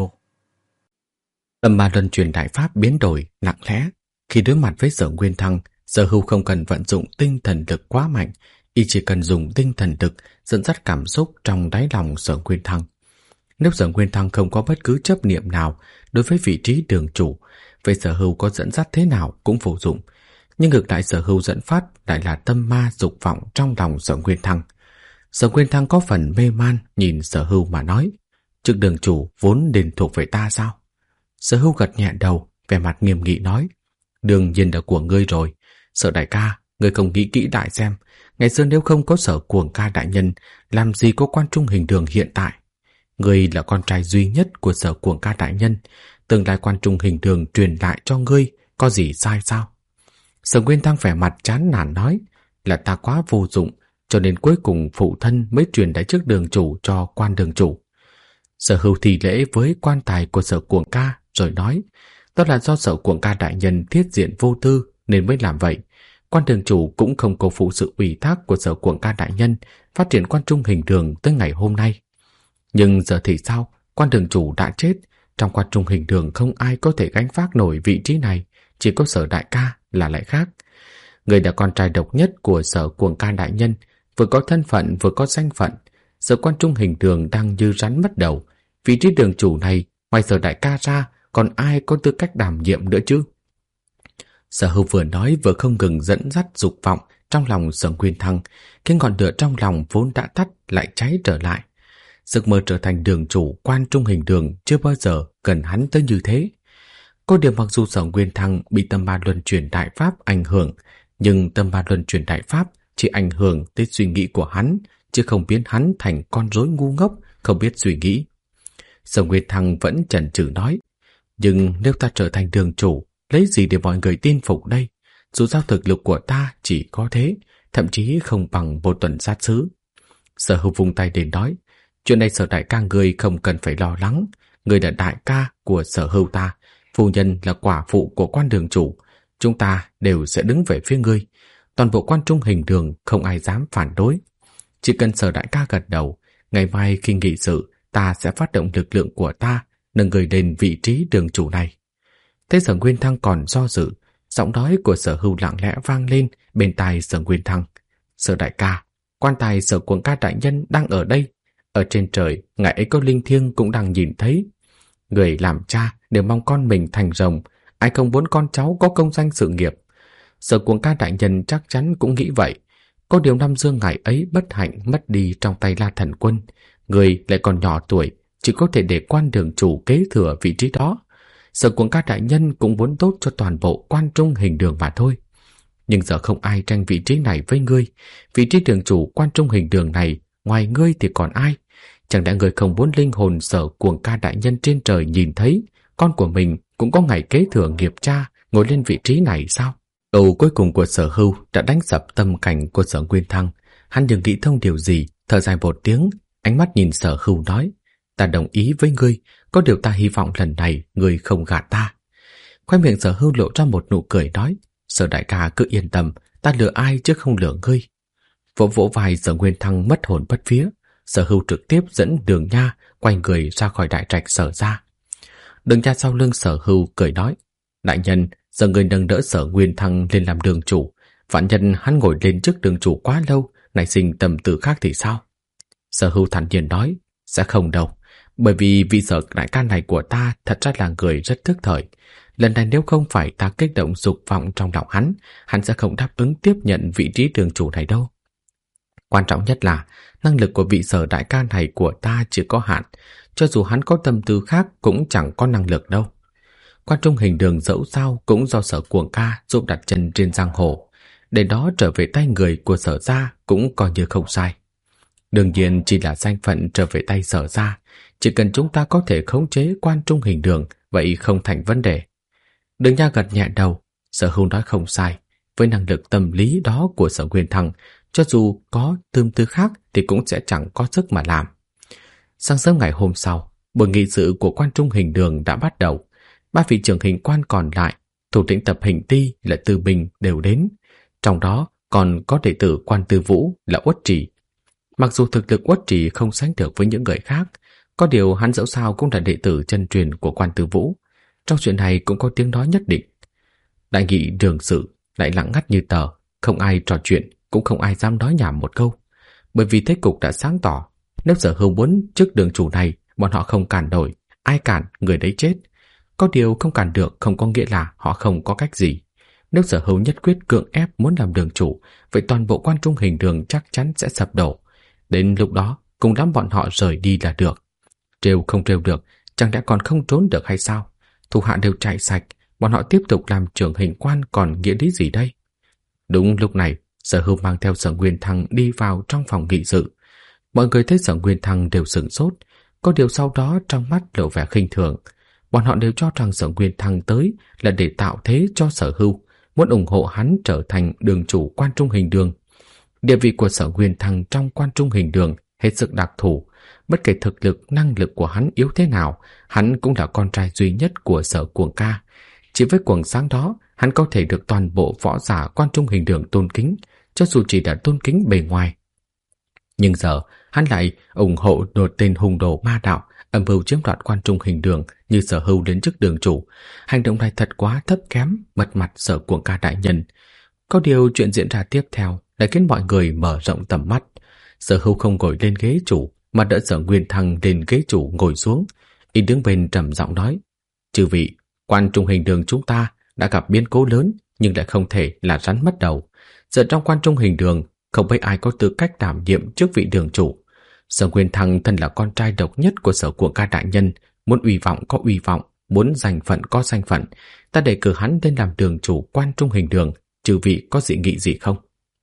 Tâm ma luân chuyển đại pháp biến đổi lặng lẽ. Khi đối mặt với Sở Nguyên Thăng, Sở Hưu không cần vận dụng tinh thần lực quá mạnh, y chỉ cần dùng tinh thần lực dẫn dắt cảm xúc trong đáy lòng Sở Nguyên Thăng. Nếu Sở Nguyên Thăng không có bất cứ chấp niệm nào đối với vị trí đường chủ, vậy Sở Hưu có dẫn dắt thế nào cũng vô dụng. Nhưng ngược lại Sở Hưu dẫn phát lại là tâm ma dục vọng trong lòng Sở Nguyên Thăng. Sở Nguyên Thăng có phần mê man nhìn Sở Hưu mà nói, chức đường chủ vốn nên thuộc về ta sao? Sở Hưu gật nhẹ đầu, vẻ mặt nghiêm nghị nói, đương nhiên là của ngươi rồi. Sở đại ca, ngươi không nghĩ kỹ đại xem, ngày xưa nếu không có Sở Cuồng Ca đại nhân, làm gì có Quan Trung Hình Đường hiện tại? Ngươi là con trai duy nhất của Sở Cuồng Ca đại nhân, tương lai Quan Trung Hình Đường truyền lại cho ngươi, có gì sai sao? Sở Nguyên Thăng vẻ mặt chán nản nói, là ta quá vô dụng, cho nên cuối cùng phụ thân mới truyền đại chức đường chủ cho Quan đường chủ. Sở Hưu thi lễ với quan tài của Sở Cuồng Ca rồi nói, đó là do Sở Cuồng Ca đại nhân thiết diện vô tư nên mới làm vậy. Quan đường chủ cũng không cầu phụ sự ủy thác của Sở Cuồng Ca đại nhân phát triển Quan Trung Hình Đường tới ngày hôm nay. Nhưng giờ thì sao? Quan đường chủ đã chết, trong Quan Trung Hình Đường không ai có thể gánh vác nổi vị trí này, chỉ có Sở đại ca là lại khác. Người là con trai độc nhất của Sở Cuồng Ca đại nhân, vừa có thân phận vừa có danh phận. Sở Quan Trung Hình Đường đang như rắn mất đầu, vị trí đường chủ này ngoài Sở đại ca ra còn ai có tư cách đảm nhiệm nữa chứ? Sở Hưu vừa nói vừa không ngừng dẫn dắt dục vọng trong lòng Sở Nguyên Thăng, cái ngọn lửa trong lòng vốn đã tắt lại cháy trở lại. Giấc mơ trở thành đường chủ Quan Trung Hình Đường chưa bao giờ gần hắn tới như thế. Có điều mặc dù Sở Nguyên Thăng bị tâm ma luân chuyển đại pháp ảnh hưởng, nhưng tâm ma luân chuyển đại pháp chỉ ảnh hưởng tới suy nghĩ của hắn, chứ không biến hắn thành con rối ngu ngốc không biết suy nghĩ. Sở Nguyên Thăng vẫn chần chừ nói, nhưng nếu ta trở thành đường chủ, lấy gì để mọi người tin phục đây? Dù sao thực lực của ta chỉ có thế, thậm chí không bằng một tuần sát sứ. Sở Hưu vung tay để nói, chuyện này Sở đại ca người không cần phải lo lắng, người là đại ca của Sở Hưu ta, phu nhân là quả phụ của Quan đường chủ, chúng ta đều sẽ đứng về phía ngươi. Toàn bộ Quan Trung Hình Đường không ai dám phản đối. Chỉ cần Sở đại ca gật đầu, ngày mai khi nghị sự, ta sẽ phát động lực lượng của ta, nâng người lên vị trí đường chủ này. Thế Sở Nguyên Thăng còn do dự, giọng nói của Sở Hưu lặng lẽ vang lên bên tai Sở Nguyên Thăng. Sở đại ca, quan tài Sở Cuồng Ca đại nhân đang ở đây. Ở trên trời, ngài ấy có linh thiêng cũng đang nhìn thấy. Người làm cha đều mong con mình thành rồng, ai không muốn con cháu có công danh sự nghiệp. Sở Cuồng Ca đại nhân chắc chắn cũng nghĩ vậy. Có điều năm xưa ngài ấy bất hạnh mất đi trong tay La Thần Quân. Người lại còn nhỏ tuổi, chỉ có thể để Quan đường chủ kế thừa vị trí đó. Sở Cuồng Ca đại nhân cũng muốn tốt cho toàn bộ Quan Trung Hình Đường mà thôi. Nhưng giờ không ai tranh vị trí này với ngươi. Vị trí đường chủ Quan Trung Hình Đường này, ngoài ngươi thì còn ai? Chẳng lẽ người không muốn linh hồn Sở Cuồng Ca đại nhân trên trời nhìn thấy con của mình cũng có ngày kế thừa nghiệp cha ngồi lên vị trí này sao? Câu cuối cùng của Sở Hưu đã đánh sập tâm cảnh của Sở Nguyên Thăng. Hắn đừng nghĩ thông điều gì, thở dài một tiếng, ánh mắt nhìn Sở Hưu nói, ta đồng ý với ngươi, có điều ta hy vọng lần này ngươi không gạt ta. Khoe miệng Sở Hưu lộ ra một nụ cười nói, Sở đại ca cứ yên tâm, ta lừa ai chứ không lừa ngươi. Vỗ vỗ vai Sở Nguyên Thăng mất hồn bất vía, Sở Hưu trực tiếp dẫn Đường Nha quay người ra khỏi đại trạch Sở ra. Đường Nha sau lưng Sở Hưu cười nói, đại nhân, giờ người nâng đỡ Sở Nguyên Thăng lên làm đường chủ, vạn nhân hắn ngồi lên chức đường chủ quá lâu, nảy sinh tâm tư khác thì sao? Sở Hưu thản nhiên nói, sẽ không đâu, bởi vì vị Sở đại ca này của ta thật ra là người rất thức thời. Lần này nếu không phải ta kích động dục vọng trong lòng hắn sẽ không đáp ứng tiếp nhận vị trí đường chủ này đâu. Quan trọng nhất là năng lực của vị Sở đại ca này của ta chỉ có hạn, cho dù hắn có tâm tư khác cũng chẳng có năng lực đâu. Quan Trung Hình Đường dẫu sao cũng do Sở Cuồng Ca giúp đặt chân trên giang hồ, để đó trở về tay người của Sở gia cũng coi như không sai. Đương nhiên chỉ là danh phận trở về tay Sở gia, chỉ cần chúng ta có thể khống chế Quan Trung Hình Đường, vậy không thành vấn đề. Đường Nha gật nhẹ đầu. Sở Hưu nói không sai. Với năng lực tâm lý đó của Sở Nguyên Thăng, cho dù có tương tư khác thì cũng sẽ chẳng có sức mà làm. Sáng sớm ngày hôm sau, buổi nghị sự của Quan Trung Hình Đường đã bắt đầu. 3 vị trưởng hình quan còn lại, thủ lĩnh tập hình ti là Tư Bình đều đến. Trong đó còn có đệ tử Quan Tư Vũ là Uất Trì. Mặc dù thực lực Uất Trì không sánh được với những người khác, có điều hắn dẫu sao cũng là đệ tử chân truyền của Quan Tư Vũ. Trong chuyện này cũng có tiếng nói nhất định. Đại nghị đường sự lại lặng ngắt như tờ, không ai trò chuyện, cũng không ai dám nói nhảm một câu. Bởi vì thế cục đã sáng tỏ, nếu Sở Hưu muốn chức đường chủ này, bọn họ không cản nổi, ai cản người đấy chết. Có điều không cản được không có nghĩa là họ không có cách gì. Nếu Sở Hưu nhất quyết cưỡng ép muốn làm đường chủ, vậy toàn bộ Quan Trung Hình Đường chắc chắn sẽ sập đổ. Đến lúc đó, cùng lắm bọn họ rời đi là được. Trêu không trêu được, chẳng lẽ còn không trốn được hay sao? Thủ hạ đều chạy sạch, bọn họ tiếp tục làm trưởng hình quan còn nghĩa lý gì đây? Đúng lúc này, Sở Hưu mang theo Sở Nguyên Thăng đi vào trong phòng nghị sự. Mọi người thấy Sở Nguyên Thăng đều sửng sốt, có điều sau đó trong mắt lộ vẻ khinh thường. Bọn họ đều cho rằng Sở Nguyên Thăng tới là để tạo thế cho Sở Hưu, muốn ủng hộ hắn trở thành đường chủ Quan Trung Hình Đường. Địa vị của Sở Nguyên Thăng trong Quan Trung Hình Đường hết sức đặc thù. Bất kể thực lực, năng lực của hắn yếu thế nào, hắn cũng là con trai duy nhất của Sở Cuồng Ca. Chỉ với quầng sáng đó, hắn có thể được toàn bộ võ giả Quan Trung Hình Đường tôn kính, cho dù chỉ là tôn kính bề ngoài. Nhưng giờ, hắn lại ủng hộ một tên hung đồ ma đạo, âm mưu chiếm đoạt Quan Trung Hình Đường như Sở Hưu đến chức đường chủ. Hành động này thật quá thấp kém, mất mặt Sở Cuồng Ca đại nhân. Có điều chuyện diễn ra tiếp theo đã khiến mọi người mở rộng tầm mắt. Sở Hưu không ngồi lên ghế chủ, mà đỡ Sở Nguyên Thăng lên ghế chủ ngồi xuống. Y đứng bên trầm giọng nói: "Chư vị, Quan Trung Hình Đường chúng ta đã gặp biến cố lớn, nhưng lại không thể là rắn mất đầu. Giờ trong Quan Trung Hình Đường, không mấy ai có tư cách đảm nhiệm chức vị đường chủ. Sở Nguyên Thăng thân là con trai độc nhất của Sở Cuồng Ca đại nhân, muốn uy vọng có uy vọng, muốn danh phận có danh phận. Ta đề cử hắn lên làm đường chủ Quan Trung Hình Đường, chư vị có dị nghị gì không?"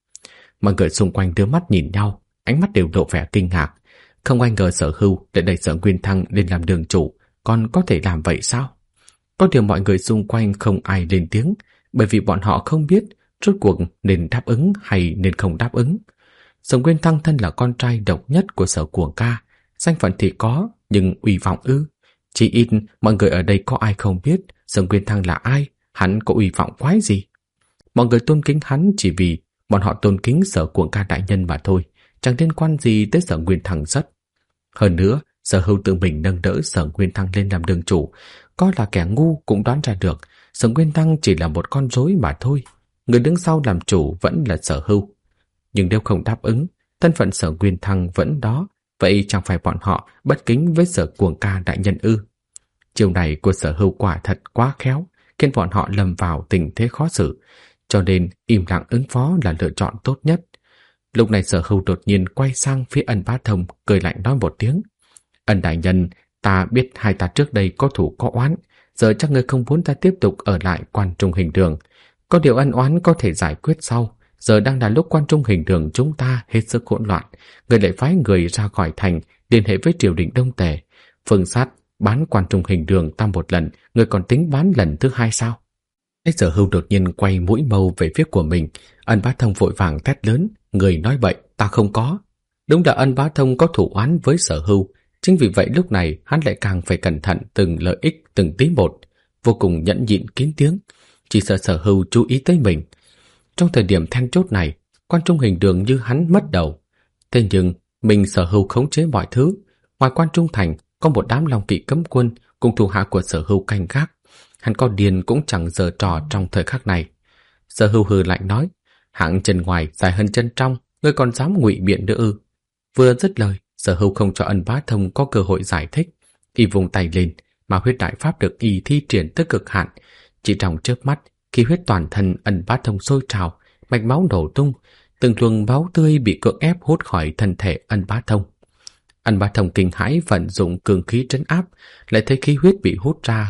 Mọi người xung quanh đưa mắt nhìn nhau, ánh mắt đều lộ vẻ kinh ngạc. Không ai ngờ Sở Hưu để đẩy Sở Nguyên Thăng lên làm đường chủ, còn có thể làm vậy sao? Có điều mọi người xung quanh không ai lên tiếng, bởi vì bọn họ không biết rốt cuộc nên đáp ứng hay nên không đáp ứng. Sở Nguyên Thăng thân là con trai độc nhất của Sở Cuồng Ca, danh phận thì có, nhưng uy vọng ư? Chỉ ít mọi người ở đây có ai không biết Sở Nguyên Thăng là ai, hắn có uy vọng quái gì? Mọi người tôn kính hắn chỉ vì bọn họ tôn kính Sở Cuồng Ca đại nhân mà thôi, chẳng liên quan gì tới Sở Nguyên Thăng rất. Hơn nữa, Sở Hưu tự mình nâng đỡ Sở Nguyên Thăng lên làm đường chủ, có là kẻ ngu cũng đoán ra được Sở Nguyên Thăng chỉ là một con rối mà thôi. Người đứng sau làm chủ vẫn là Sở Hưu. Nhưng nếu không đáp ứng, thân phận Sở Nguyên Thăng vẫn đó, vậy chẳng phải bọn họ bất kính với Sở Cuồng Ca đại nhân ư? Chiều này của Sở Hưu quả thật quá khéo, khiến bọn họ lâm vào tình thế khó xử, cho nên im lặng ứng phó là lựa chọn tốt nhất. Lúc này Sở Hưu đột nhiên quay sang phía Ân Bá Thông, cười lạnh nói một tiếng: "Ân đại nhân, ta biết hai ta trước đây có thủ có oán, giờ chắc ngươi không muốn ta tiếp tục ở lại Quan Trung Hình Đường. Có điều ân oán có thể giải quyết sau, giờ đang là lúc Quan Trung Hình Đường chúng ta hết sức hỗn loạn, ngươi lại phái người ra khỏi thành liên hệ với triều đình Đông Tề. Phương Sát bán Quan Trung Hình Đường ta một lần, ngươi còn tính bán lần thứ hai sao?" Sở Hưu đột nhiên quay mũi mâu về phía của mình. Ân Bá Thông vội vàng thét lớn: "Người nói bậy, ta không có." Đúng là Ân Bá Thông có thủ oán với Sở Hưu, chính vì vậy lúc này hắn lại càng phải cẩn thận từng lợi ích từng tí một, vô cùng nhẫn nhịn kín tiếng, chỉ sợ Sở Hưu chú ý tới mình. Trong thời điểm then chốt này, Quan Trung Hình Đường như hắn mất đầu. Thế nhưng mình Sở Hưu khống chế mọi thứ. Ngoài Quan Trung thành có một đám Long Kỵ cấm quân cùng thủ hạ của Sở Hưu canh gác. Hắn có điên cũng chẳng giở trò trong thời khắc này. Sở Hưu hừ lạnh nói: "Hạng chân ngoài dài hơn chân trong, ngươi còn dám ngụy biện nữa ư?" Vừa dứt lời, Sở Hưu không cho Ân Bá Thông có cơ hội giải thích. Y vùng tay lên, mà huyết đại pháp được y thi triển tới cực hạn. Chỉ trong chớp mắt, khí huyết toàn thân Ân Bá Thông sôi trào, mạch máu nổ tung, từng luồng máu tươi bị cưỡng ép hút khỏi thân thể Ân Bá Thông. Ân Bá Thông kinh hãi vận dụng cường khí trấn áp, lại thấy khí huyết bị hút ra,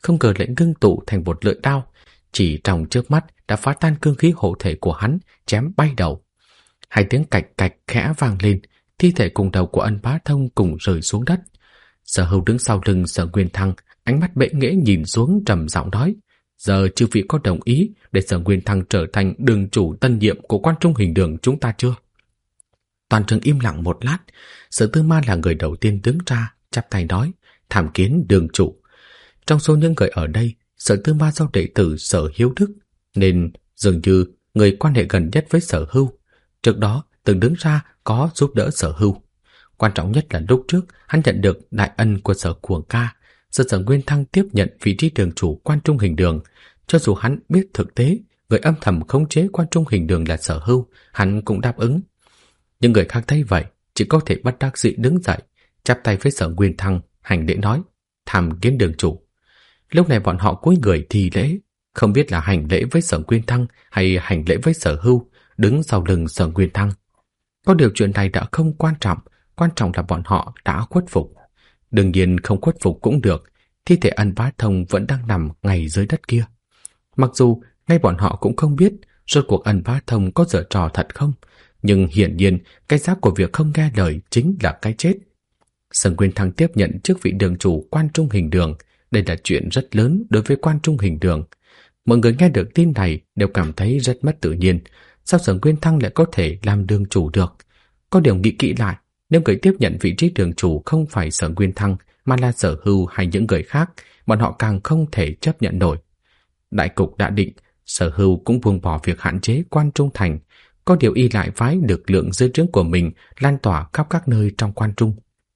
không ngờ lại ngưng tụ thành một lưỡi đao, chỉ trong chớp mắt đã phá tan cương khí hộ thể của hắn, chém bay đầu. Hai tiếng cạch cạch khẽ vang lên, thi thể cùng đầu của Ân Bá Thông cùng rơi xuống đất. Sở Hưu đứng sau lưng Sở Nguyên Thăng, ánh mắt bệ nghễ nhìn xuống trầm giọng nói: giờ chư vị có đồng ý để Sở Nguyên Thăng trở thành đường chủ tân nhiệm của Quan Trung Hình Đường chúng ta chưa? Toàn trường im lặng một lát. Sở Tư Ma là người đầu tiên đứng ra, chắp tay nói: tham kiến đường chủ. Trong số những người ở đây, Sở Tư Ma do đệ tử Sở Hiếu Đức nên dường như người quan hệ gần nhất với Sở Hưu. Trước đó từng đứng ra có giúp đỡ Sở Hưu. Quan trọng nhất là lúc trước hắn nhận được đại ân của Sở Cuồng Ca, giờ Sở Nguyên Thăng tiếp nhận vị trí đường chủ Quan Trung Hình Đường. Cho dù hắn biết thực tế người âm thầm khống chế Quan Trung Hình Đường là Sở Hưu, hắn cũng đáp ứng. Nhưng người khác thấy vậy chỉ có thể bất đắc dĩ đứng dậy, chắp tay với Sở Nguyên Thăng, hành lễ nói: tham kiến đường chủ. Lúc này bọn họ cúi người thi lễ, không biết là hành lễ với Sở Nguyên Thăng hay hành lễ với Sở Hưu, đứng sau lưng Sở Nguyên Thăng. Có điều chuyện này đã không quan trọng là bọn họ đã khuất phục. Đương nhiên không khuất phục cũng được, thi thể Ân Bá Thông vẫn đang nằm ngay dưới đất kia. Mặc dù ngay bọn họ cũng không biết rốt cuộc Ân Bá Thông có giở trò thật không, nhưng hiển nhiên cái giá của việc không nghe lời chính là cái chết. Sở Nguyên Thăng tiếp nhận chức vị đường chủ Quan Trung Hình Đường, đây là chuyện rất lớn đối với Quan Trung Hình Đường. Mọi người nghe được tin này đều cảm thấy rất mất tự nhiên. Sao Sở Nguyên Thăng lại có thể làm đường chủ được? Có điều nghĩ kỹ lại, nếu người tiếp nhận vị trí đường chủ không phải Sở Nguyên Thăng mà là Sở Hưu hay những người khác, bọn họ càng không thể chấp nhận nổi. Đại cục đã định, Sở Hưu cũng buông bỏ việc hạn chế Quan Trung Thành, có điều y lại phái lực lượng dưới trướng của mình lan tỏa khắp các nơi trong Quan Trung.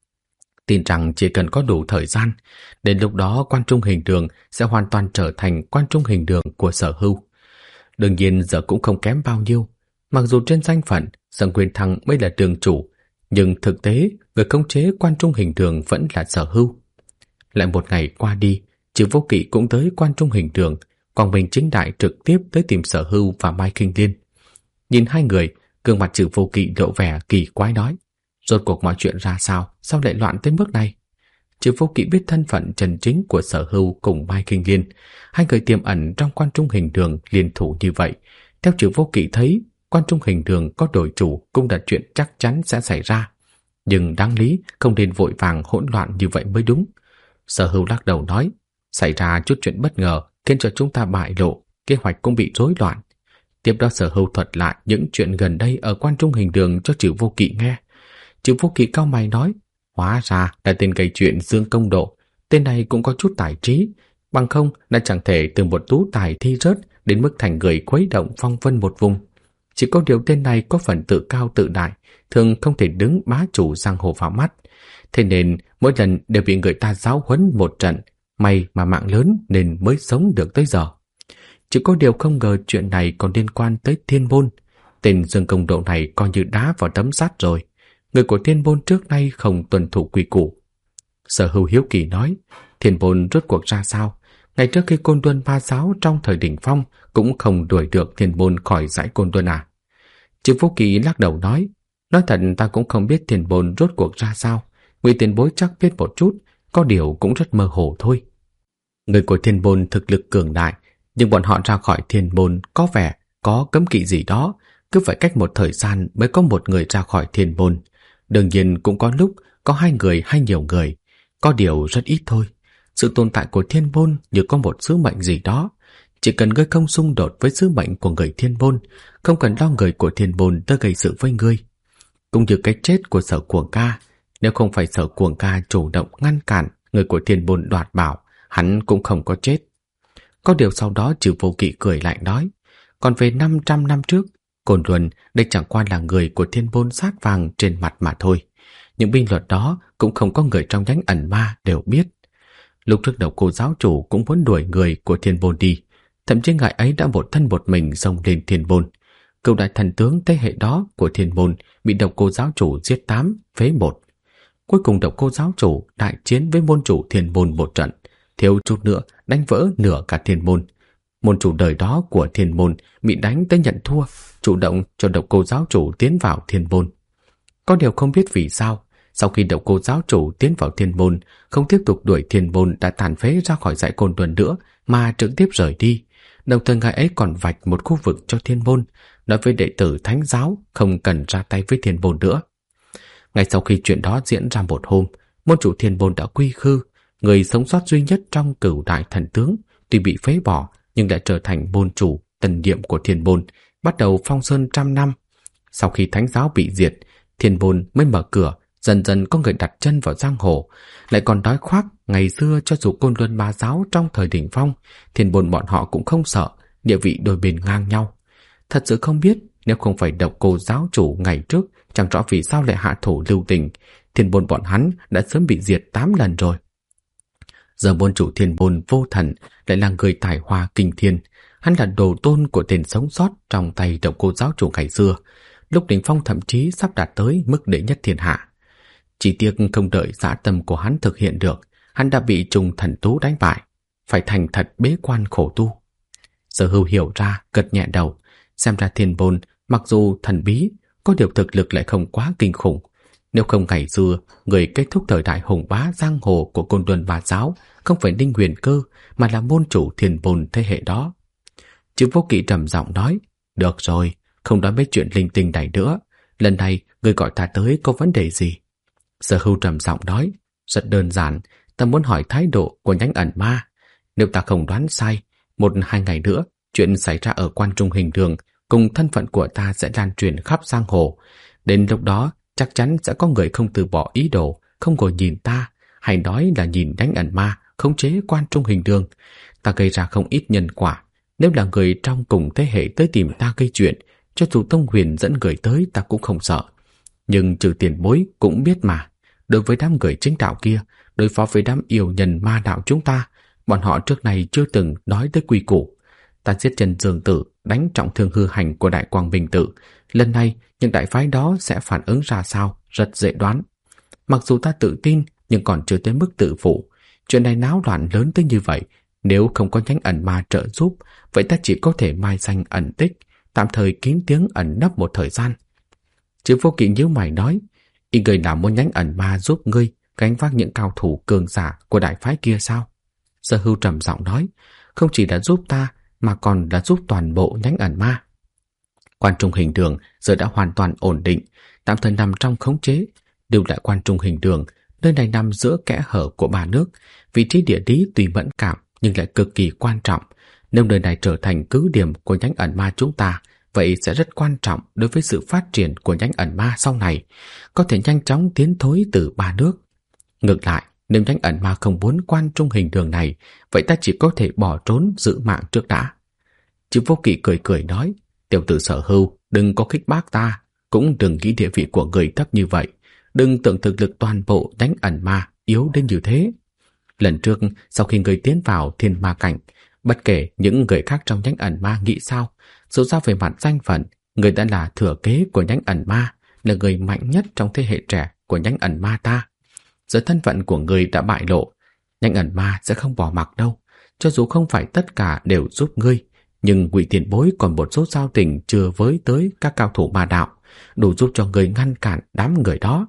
Tin rằng chỉ cần có đủ thời gian, đến lúc đó Quan Trung Hình Đường sẽ hoàn toàn trở thành Quan Trung Hình Đường của Sở Hưu. Đương nhiên giờ cũng không kém bao nhiêu. Mặc dù trên danh phận Sở Nguyên Thăng mới là đường chủ, nhưng thực tế người khống chế Quan Trung Hình Đường vẫn là Sở Hưu. Lại một ngày qua đi, Trừ Vô Kỵ cũng tới Quan Trung Hình Đường, Quang Minh chính đại trực tiếp tới tìm Sở Hưu và Mai Kinh Liên. Nhìn hai người, gương mặt Trừ Vô Kỵ lộ vẻ kỳ quái nói: rốt cuộc mọi chuyện ra sao lại loạn tới mức này? Trừ Vô Kỵ biết thân phận chân chính của Sở Hưu cùng Mai Kinh Liên, hai người tiềm ẩn trong Quan Trung Hình Đường liên thủ như vậy. Theo Trừ Vô Kỵ thấy, Quan Trung Hình Đường có đổi chủ cũng là chuyện chắc chắn sẽ xảy ra, nhưng đáng lý không nên vội vàng hỗn loạn như vậy mới đúng. Sở Hưu lắc đầu nói: xảy ra chút chuyện bất ngờ khiến cho chúng ta bại lộ, kế hoạch cũng bị rối loạn. Tiếp đó Sở Hưu thuật lại những chuyện gần đây ở Quan Trung Hình Đường cho Trừ Vô Kỵ nghe. Trừ Vô Kỵ cau mày nói: hóa ra là tên gây chuyện Dương Công Độ, tên này cũng có chút tài trí, bằng không đã chẳng thể từ một tú tài thi rớt đến mức thành người khuấy động phong vân một vùng. Chỉ có điều tên này có phần tự cao tự đại, thường không thể đứng bá chủ giang hồ vào mắt, thế nên mỗi lần đều bị người ta giáo huấn một trận, may mà mạng lớn nên mới sống được tới giờ. Chỉ có điều không ngờ chuyện này còn liên quan tới Thiên Môn. Tên Dương Công Độ này coi như đá vào tấm sắt rồi. Người của Thiên Môn trước nay không tuân thủ quy củ. Sở Hưu hiếu kỳ nói: Thiên Môn rốt cuộc ra sao? Ngày trước khi Côn Luân Ba Giáo trong thời đỉnh phong cũng không đuổi được Thiên Môn khỏi dãy Côn Luân à? Trừ Vô Kỵ lắc đầu nói: nói thật ta cũng không biết Thiên Môn rốt cuộc ra sao. Ngụy tiền bối chắc biết một chút, có điều cũng rất mơ hồ thôi. Người của Thiên Môn thực lực cường đại, nhưng bọn họ ra khỏi Thiên Môn có vẻ có cấm kỵ gì đó, cứ phải cách một thời gian mới có một người ra khỏi Thiên Môn. Đương nhiên cũng có lúc có hai người hay nhiều người, có điều rất ít thôi. Sự tồn tại của Thiên Môn như có một sứ mệnh gì đó. Chỉ cần ngươi không xung đột với sứ mệnh của người Thiên Môn, không cần lo người của Thiên Môn tới gây sự với ngươi. Cũng như cái chết của Sở Cuồng Ca, nếu không phải Sở Cuồng Ca chủ động ngăn cản người của Thiên Môn đoạt bảo, hắn cũng không có chết. Có điều sau đó Trừ Vô Kỵ cười lại nói: còn về 500 năm trước, Côn Luân đây chẳng qua là người của Thiên Môn sát vàng trên mặt mà thôi. Những binh luật đó cũng không có người trong nhánh ẩn ma đều biết. Lúc trước đầu cô giáo chủ cũng muốn đuổi người của Thiên Môn đi, thậm chí ngài ấy đã một thân một mình xông lên Thiên Môn. Cựu đại thần tướng thế hệ đó của Thiên Môn bị độc cô giáo chủ giết 8, phế 1. Cuối cùng độc cô giáo chủ đại chiến với môn chủ Thiên Môn một trận, thiếu chút nữa đánh vỡ nửa cả Thiên Môn. Môn chủ đời đó của Thiên Môn bị đánh tới nhận thua, chủ động cho độc cô giáo chủ tiến vào Thiên Môn. Có điều không biết vì sao, Sau khi Độc Cô giáo chủ tiến vào thiên môn, không tiếp tục đuổi thiên môn đã tàn phế ra khỏi dãy Côn Luân nữa mà trực tiếp rời đi. Đồng thời ngài ấy còn vạch một khu vực cho thiên môn, nói với đệ tử thánh giáo không cần ra tay với thiên môn nữa. Ngay sau khi chuyện đó diễn ra một hôm, môn chủ thiên môn đã quy khư, người sống sót duy nhất trong Cửu đại thần tướng, tuy bị phế bỏ nhưng lại trở thành môn chủ tân nhiệm của thiên môn, bắt đầu phong sơn 100 năm. Sau khi thánh giáo bị diệt, thiên môn mới mở cửa, dần dần có người đặt chân vào giang hồ, lại còn nói khoác ngày xưa cho dù Côn Luân Ma giáo trong thời đỉnh phong, thiên môn bọn họ cũng không sợ, địa vị đôi bên ngang nhau. Thật sự không biết nếu không phải Độc Cô giáo chủ ngày trước, chẳng rõ vì sao lại hạ thủ lưu tình, thiên môn bọn hắn đã sớm bị diệt 8 lần rồi. Giờ môn chủ thiên môn Vô Thần lại là người tài hoa kinh thiên, hắn là đồ tôn của tên sống sót trong tay Độc Cô giáo chủ ngày xưa, lúc đỉnh phong thậm chí sắp đạt tới mức đệ nhất thiên hạ. Chỉ tiếc không đợi dã tâm của hắn thực hiện được, hắn đã bị trùng thần tú đánh bại, phải thành thật bế quan khổ tu. Sở Hưu hiểu ra, gật nhẹ đầu, xem ra thiên môn mặc dù thần bí, có điều thực lực lại không quá kinh khủng. Nếu không ngày xưa, người kết thúc thời đại hùng bá giang hồ của Côn Luân Ma giáo không phải Ninh Huyền Cơ mà là môn chủ thiên môn thế hệ đó. Chứ Vô Kỵ trầm giọng nói, được rồi, không nói mấy chuyện linh tinh này nữa, lần này người gọi ta tới có vấn đề gì? Sở Hưu trầm giọng nói, rất đơn giản, ta muốn hỏi thái độ của nhánh ẩn ma. Nếu ta không đoán sai, 1-2 ngày nữa, chuyện xảy ra ở Quan Trung Hình Đường cùng thân phận của ta sẽ lan truyền khắp giang hồ. Đến lúc đó, chắc chắn sẽ có người không từ bỏ ý đồ, không ngồi nhìn ta, hay nói là nhìn nhánh ẩn ma khống chế Quan Trung Hình Đường. Ta gây ra không ít nhân quả. Nếu là người trong cùng thế hệ tới tìm ta gây chuyện, cho dù Tông Huyền dẫn người tới ta cũng không sợ. Nhưng trừ tiền bối cũng biết mà, đối với đám người chính đạo kia, đối phó với đám yêu nhân ma đạo chúng ta, bọn họ trước này chưa từng nói tới quy củ. Ta giết Trần Dương Tử, đánh trọng thương hư hành của Đại Quang Bình Tử. Lần này, những đại phái đó sẽ phản ứng ra sao, rất dễ đoán. Mặc dù ta tự tin, nhưng còn chưa tới mức tự phụ. Chuyện này náo loạn lớn tới như vậy, nếu không có nhánh ẩn ma trợ giúp, vậy ta chỉ có thể mai danh ẩn tích, tạm thời kín tiếng ẩn nấp một thời gian. Chứ Vô Kỵ nhíu mày nói, ý người nào muốn nhánh ẩn ma giúp ngươi gánh vác những cao thủ cường giả của đại phái kia sao? Sở Hưu trầm giọng nói, không chỉ đã giúp ta mà còn đã giúp toàn bộ nhánh ẩn ma. Quan Trung Hình Đường giờ đã hoàn toàn ổn định, tạm thời nằm trong khống chế. Điều lại Quan Trung Hình Đường, nơi này nằm giữa kẽ hở của 3 nước, vị trí địa lý tuy mẫn cảm nhưng lại cực kỳ quan trọng. Nếu nơi này trở thành cứ điểm của nhánh ẩn ma chúng ta, vậy sẽ rất quan trọng đối với sự phát triển của nhánh ẩn ma sau này, có thể nhanh chóng tiến thối từ 3 nước. Ngược lại, nếu nhánh ẩn ma không muốn Quan Trung Hình Đường này, vậy ta chỉ có thể bỏ trốn giữ mạng trước đã. Chứ Vô Kỵ cười cười nói, tiểu tử Sở Hưu, đừng có khích bác ta, cũng đừng nghĩ địa vị của người thấp như vậy, đừng tưởng thực lực toàn bộ nhánh ẩn ma yếu đến như thế. Lần trước, sau khi người tiến vào thiên ma cảnh, bất kể những người khác trong nhánh ẩn ma nghĩ sao, dù sao về mặt danh phận, người đã là thừa kế của nhánh ẩn ma, là người mạnh nhất trong thế hệ trẻ của nhánh ẩn ma ta. Giờ thân phận của người đã bại lộ, nhánh ẩn ma sẽ không bỏ mặc đâu. Cho dù không phải tất cả đều giúp ngươi, nhưng Ngụy tiền bối còn một số giao tình chưa với tới các cao thủ ma đạo, đủ giúp cho người ngăn cản đám người đó.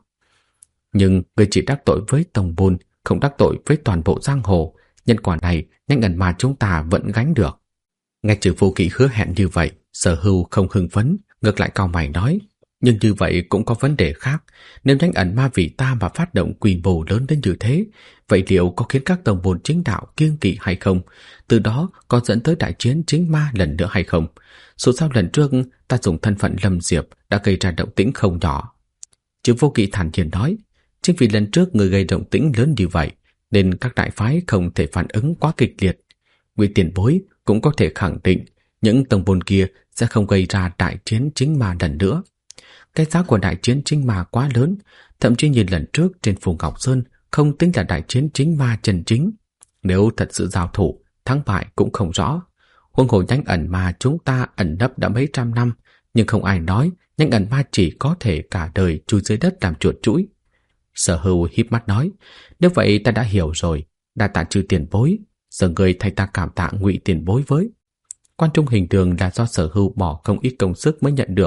Nhưng người chỉ đắc tội với tông môn, không đắc tội với toàn bộ giang hồ. Nhân quả này nhánh ẩn ma chúng ta vẫn gánh được. Nghe Trừ Vô Kỵ hứa hẹn như vậy, Sở Hưu không hưng phấn, ngược lại cau mày nói, nhưng như vậy cũng có vấn đề khác. Nếu nhánh ẩn ma vì ta mà phát động quy mô lớn đến như thế, vậy liệu có khiến các tông môn chính đạo kiêng kỵ hay không? Từ đó có dẫn tới đại chiến chính ma lần nữa hay không? Dù sao lần trước ta dùng thân phận Lâm Diệp đã gây ra động tĩnh không nhỏ. Trừ Vô Kỵ thản nhiên nói, chính vì lần trước người gây động tĩnh lớn như vậy, nên các đại phái không thể phản ứng quá kịch liệt. Ngụy tiền bối cũng có thể khẳng định những tông môn kia sẽ không gây ra đại chiến chính ma lần nữa. Cái giá của đại chiến chính ma quá lớn, thậm chí như lần trước trên Phù Ngọc Sơn không tính là đại chiến chính ma chân chính. Nếu thật sự giao thủ, thắng bại cũng không rõ. Huống hồ nhánh ẩn ma chúng ta ẩn nấp đã mấy trăm năm, nhưng không ai nói nhánh ẩn ma chỉ có thể cả đời chui dưới đất làm chuột chũi. Sở Hưu híp mắt nói, nếu vậy ta đã hiểu rồi, đa tạ Trừ tiền bối, giờ người thay ta cảm tạ Ngụy tiền bối với. Quan Trung Hình Đường là do Sở Hưu bỏ không ít công sức mới nhận được,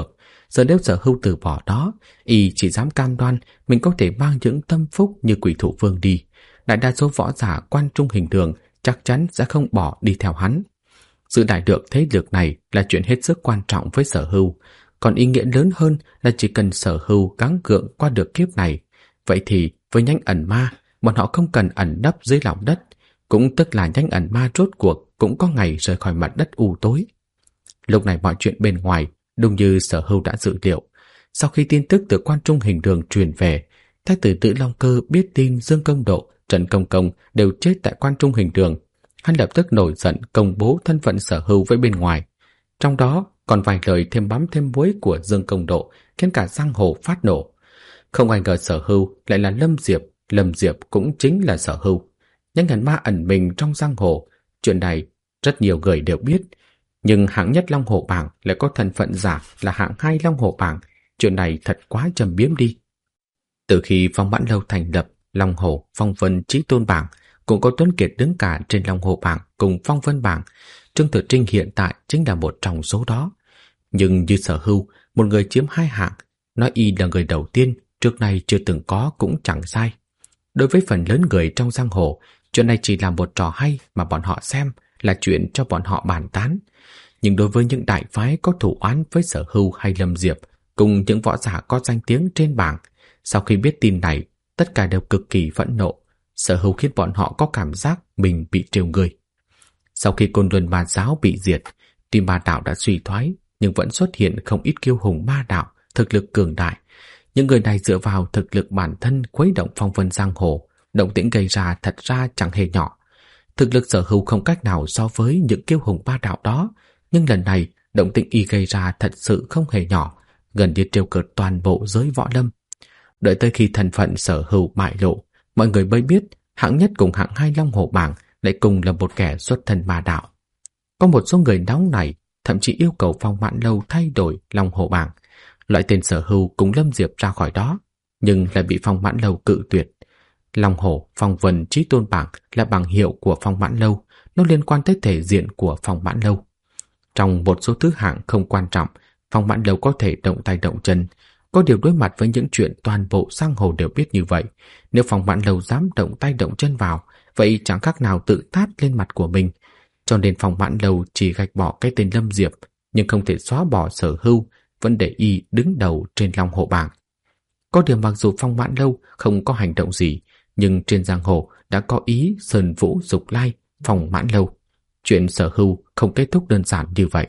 Giờ nếu Sở Hưu từ bỏ đó, y chỉ dám cam đoan mình có thể mang những tâm phúc như Quỷ Thủ Vương đi. Đại đa số võ giả quan trung hình thường chắc chắn sẽ không bỏ đi theo hắn. Giữ đại được thế lực này là chuyện hết sức quan trọng với Sở Hưu, còn ý nghĩa lớn hơn là chỉ cần Sở Hưu gắng gượng qua được kiếp này. Vậy thì với nhánh ẩn ma, bọn họ không cần ẩn nấp dưới lòng đất, cũng tức là nhánh ẩn ma rốt cuộc cũng có ngày rời khỏi mặt đất u tối. Lúc này mọi chuyện bên ngoài đúng như Sở Hưu đã dự liệu. Sau khi tin tức từ quan trung hình đường truyền về, Thái tử Tử Long Cơ biết tin Dương Công Độ, Trần Công Công đều chết tại quan trung hình đường. Hắn lập tức nổi giận công bố thân phận Sở Hưu với bên ngoài. Trong đó còn vài lời thêm bắm thêm muối của Dương Công Độ khiến cả giang hồ phát nổ. Không ai ngờ Sở Hưu lại là Lâm Diệp, Lâm Diệp cũng chính là Sở Hưu. Những ngàn ma ẩn mình trong giang hồ, chuyện này rất nhiều người đều biết. Nhưng hạng nhất Long Hổ Bảng lại có thân phận giả là hạng 2 Long Hổ Bảng, chuyện này thật quá trầm biếm đi. Từ khi Phong Mãn Lâu thành lập, Long Hổ, Phong Vân, Chí Tôn Bảng cũng có Tuấn Kiệt đứng cả trên Long Hổ Bảng cùng Phong Vân Bảng. Trương Tử Trinh hiện tại chính là một trong số đó. Nhưng như Sở Hưu, một người chiếm 2 hạng, nói y là người đầu tiên, trước nay chưa từng có cũng chẳng sai. Đối với phần lớn người trong giang hồ, chuyện này chỉ là một trò hay mà bọn họ xem, là chuyện cho bọn họ bàn tán. Nhưng đối với những đại phái có thủ oán với Sở Hưu hay Lâm Diệp, cùng những võ giả có danh tiếng trên bảng, sau khi biết tin này, tất cả đều cực kỳ phẫn nộ. Sở Hưu khiến bọn họ có cảm giác mình bị trêu người. Sau khi Côn Luân Ma Giáo bị diệt, tuy ma đạo đã suy thoái, nhưng vẫn xuất hiện không ít kiêu hùng ma đạo, thực lực cường đại. Những người này dựa vào thực lực bản thân khuấy động phong vân giang hồ, động tĩnh gây ra thật ra chẳng hề nhỏ. Thực lực Sở Hưu không cách nào so với những kiêu hùng ma đạo đó, nhưng lần này động tĩnh y gây ra thật sự không hề nhỏ, gần như trêu cợt toàn bộ giới võ lâm. Đợi tới khi thân phận Sở Hưu bại lộ, mọi người mới biết hạng nhất cùng hạng 2 Long Hổ Bảng lại cùng là một kẻ xuất thân ma đạo. Có một số người nóng này thậm chí yêu cầu Phong Mãn Lâu thay đổi Long Hổ Bảng, loại tên Sở Hưu cùng Lâm Diệp ra khỏi đó, nhưng lại bị Phong Mãn Lâu cự tuyệt. Long Hổ, Phong Vân, Chí Tôn Bảng là bảng hiệu của Phong Mãn Lâu, nó liên quan tới thể diện của Phong Mãn Lâu. Trong một số thứ hạng không quan trọng, Phong Mãn Lâu có thể động tay động chân. Có điều đối mặt với những chuyện toàn bộ giang hồ đều biết như vậy, nếu Phong Mãn Lâu dám động tay động chân vào, vậy chẳng khác nào tự tát lên mặt của mình. Cho nên Phong Mãn Lâu chỉ gạch bỏ cái tên Lâm Diệp, nhưng không thể xóa bỏ Sở Hưu, vẫn để y đứng đầu trên Long Hổ Bảng. Có điều mặc dù Phong Mãn Lâu không có hành động gì, nhưng trên giang hồ đã có ý sơn vũ dục lai Phong Mãn Lâu. Chuyện Sở Hưu không kết thúc đơn giản như vậy.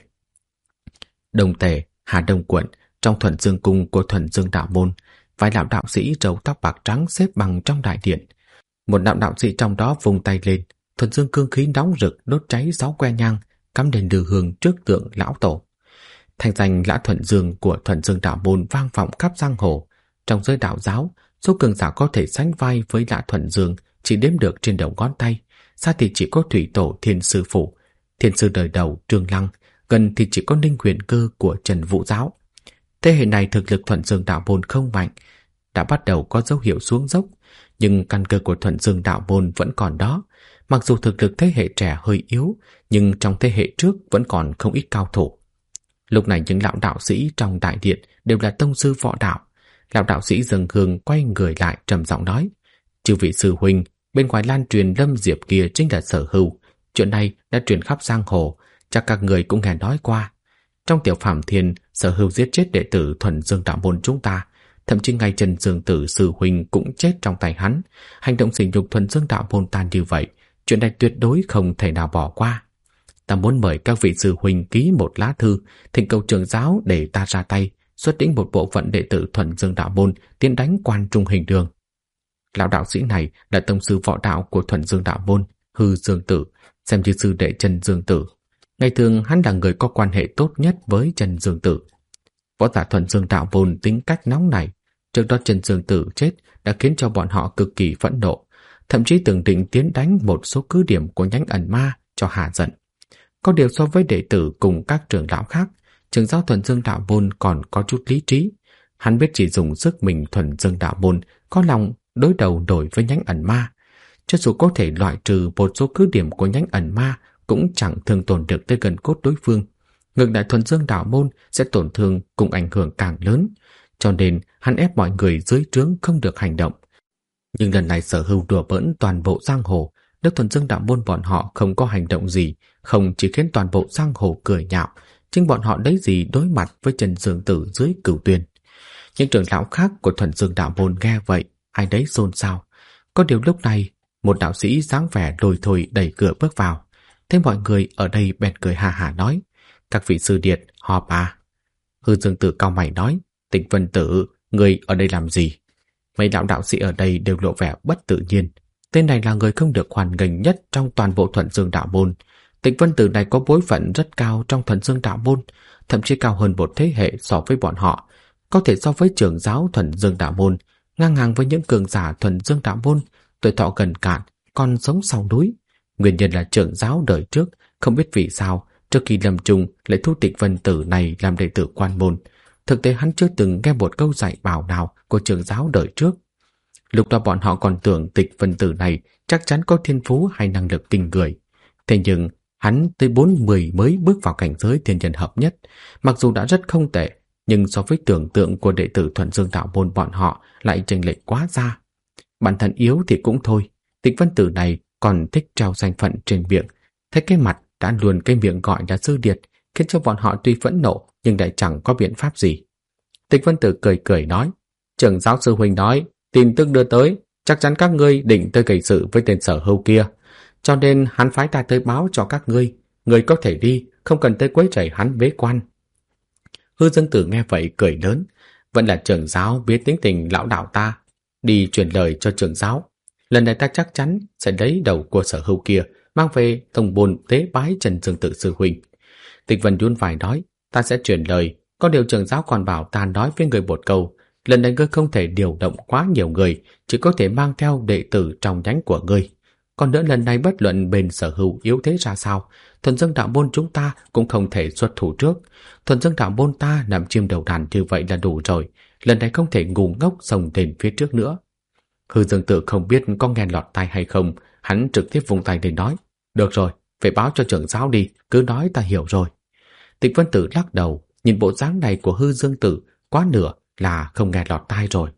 Đông Tề, Hà Đông quận, trong Thuần Dương cung của Thuần Dương đạo môn, vài lão đạo sĩ râu tóc bạc trắng xếp bằng trong đại điện. Một đạo sĩ trong đó vung tay lên, Thuần Dương cương khí nóng rực đốt cháy 6 que nhang, cắm đèn đưa hương trước tượng lão tổ. Thành danh Lã Thuần Dương của Thuần Dương đạo môn vang vọng khắp giang hồ. Trong giới đạo giáo, số cường giả có thể sánh vai với Lã Thuần Dương chỉ đếm được trên đầu ngón tay, xa thì chỉ có Thủy Tổ Thiên Sư Phủ, Thiên Sư đời đầu Trương Lăng, gần thì chỉ có Ninh Huyền Cơ của Trần Vũ Giáo. Thế hệ này thực lực Thuần Dương đạo môn không mạnh, đã bắt đầu có dấu hiệu xuống dốc, nhưng căn cơ của Thuần Dương đạo môn vẫn còn đó. Mặc dù thực lực thế hệ trẻ hơi yếu, nhưng trong thế hệ trước vẫn còn không ít cao thủ. Lúc này những lão đạo sĩ trong đại điện đều là tông sư võ đạo. Lão đạo sĩ dâng hương quay người lại trầm giọng nói: "Chư vị sư huynh, bên ngoài lan truyền Lâm Diệp kia chính là Sở Hưu. Chuyện này đã truyền khắp giang hồ, chắc các người cũng nghe nói qua. Trong Tiểu Phàm Thiên, Sở Hưu giết chết đệ tử Thuần Dương đạo môn chúng ta, thậm chí ngay Trần Dương Tử sư huynh cũng chết trong tay hắn. Hành động sỉ nhục Thuần Dương đạo môn ta như vậy, chuyện này tuyệt đối không thể nào bỏ qua. Ta muốn mời các vị sư huynh ký một lá thư thỉnh cầu trưởng giáo để ta ra tay xuất lĩnh một bộ phận đệ tử Thuần Dương đạo môn tiến đánh quan trung hình đường." Lão đạo sĩ này là tông sư võ đạo của Thuần Dương đạo môn, Hư Dương Tử, xem như sư đệ Trần Dương Tử. Ngày thường hắn là người có quan hệ tốt nhất với Trần Dương Tử. Võ giả Thuần Dương đạo môn tính cách nóng này, trước đó Trần Dương Tử chết đã khiến cho bọn họ cực kỳ phẫn nộ, thậm chí từng định tiến đánh một số cứ điểm của nhánh ẩn ma cho hạ giận. Có điều so với đệ tử cùng các trưởng lão khác, trưởng giáo Thuần Dương đạo môn còn có chút lý trí. Hắn biết chỉ dùng sức mình Thuần Dương đạo môn có lòng đối đầu đổi với nhánh ẩn ma. Cho dù có thể loại trừ một số cứ điểm của nhánh ẩn ma, cũng chẳng thương tổn được tới gần cốt đối phương. ngược lại Thuần Dương đạo môn sẽ tổn thương cùng ảnh hưởng càng lớn, cho nên hắn ép mọi người dưới trướng không được hành động. Nhưng lần này Sở Hưu đùa bỡn toàn bộ giang hồ, nếu Thuần Dương đạo môn bọn họ không có hành động gì, không chỉ khiến toàn bộ giang hồ cười nhạo, chính bọn họ lấy gì đối mặt với Trần Dương Tử dưới Cửu Tuyên. Những trưởng lão khác của Thuần Dương đạo môn nghe vậy, ai đấy xôn xao. Có điều lúc này, một đạo sĩ dáng vẻ lôi thôi đẩy cửa bước vào. Thấy mọi người ở đây bèn cười hà hà nói: "Các vị sư điệt họp à?" Hư Dương Tử cau mày nói: "Tịch Vân Tử, người ở đây làm gì?" Mấy đạo sĩ ở đây đều lộ vẻ bất tự nhiên. Tên này là người không được hoan nghênh nhất trong toàn bộ Thuần Dương đạo môn. Tịch Vân Tử này có bối phận rất cao trong Thuần Dương đạo môn, thậm chí cao hơn một thế hệ so với bọn họ, có thể so với trưởng giáo Thuần Dương đạo môn, ngang hàng với những cường giả Thuần Dương đạo môn, tuổi thọ gần cạn, còn sống sau núi. Nguyên nhân là trưởng giáo đời trước không biết vì sao trước khi lâm chung lại thu Tịch Vân Tử này làm đệ tử quan môn. Thực tế hắn chưa từng nghe một câu dạy bảo nào của trưởng giáo đời trước. Lúc đó bọn họ còn tưởng Tịch Vân Tử này chắc chắn có thiên phú hay năng lực kinh người. Thế nhưng hắn tới 40 mới bước vào cảnh giới thiên nhân hợp nhất, mặc dù đã rất không tệ, nhưng so với tưởng tượng của đệ tử Thuần Dương đạo môn bọn họ lại chênh lệch quá xa. Bản thân yếu thì cũng thôi, Tịch Vân Tử này còn thích trao danh phận trên miệng, thấy cái mặt đã luôn cái miệng gọi là sư điệt, khiến cho bọn họ tuy phẫn nộ nhưng lại chẳng có biện pháp gì. Tịch Vân Tử cười cười nói: "Trưởng giáo sư huynh nói, tin tức đưa tới, chắc chắn các ngươi định tới gây sự với tên Sở Hưu kia, cho nên hắn phái ta tới báo cho các ngươi, ngươi có thể đi, không cần tới quấy rầy hắn bế quan." Hư Dương Tử nghe vậy cười lớn: "Vẫn là trưởng giáo biết tính tình lão đạo ta, đi truyền lời cho trưởng giáo. Lần này ta chắc chắn sẽ lấy đầu của Sở Hưu kia mang về tông môn tế bái Trần Dương Tử sư huynh." Tịch Vân nhún vai nói: "Ta sẽ truyền lời, có điều trưởng giáo còn bảo ta nói với người một câu, lần này ngươi không thể điều động quá nhiều người, chỉ có thể mang theo đệ tử trong nhánh của ngươi. Còn nữa, lần này bất luận bên Sở Hưu yếu thế ra sao, Thuần Dương đạo môn chúng ta cũng không thể xuất thủ trước. Thuần Dương đạo môn ta nằm chim đầu đàn như vậy là đủ rồi, lần này không thể ngu ngốc xông lên phía trước nữa." Hư Dương Tử không biết có nghe lọt tai hay không, hắn trực tiếp vung tay lên nói: "Được rồi, phải báo cho trưởng giáo đi, cứ nói ta hiểu rồi." Tịch Vân Tử lắc đầu, nhìn bộ dáng này của Hư Dương Tử quá nửa là không nghe lọt tai rồi.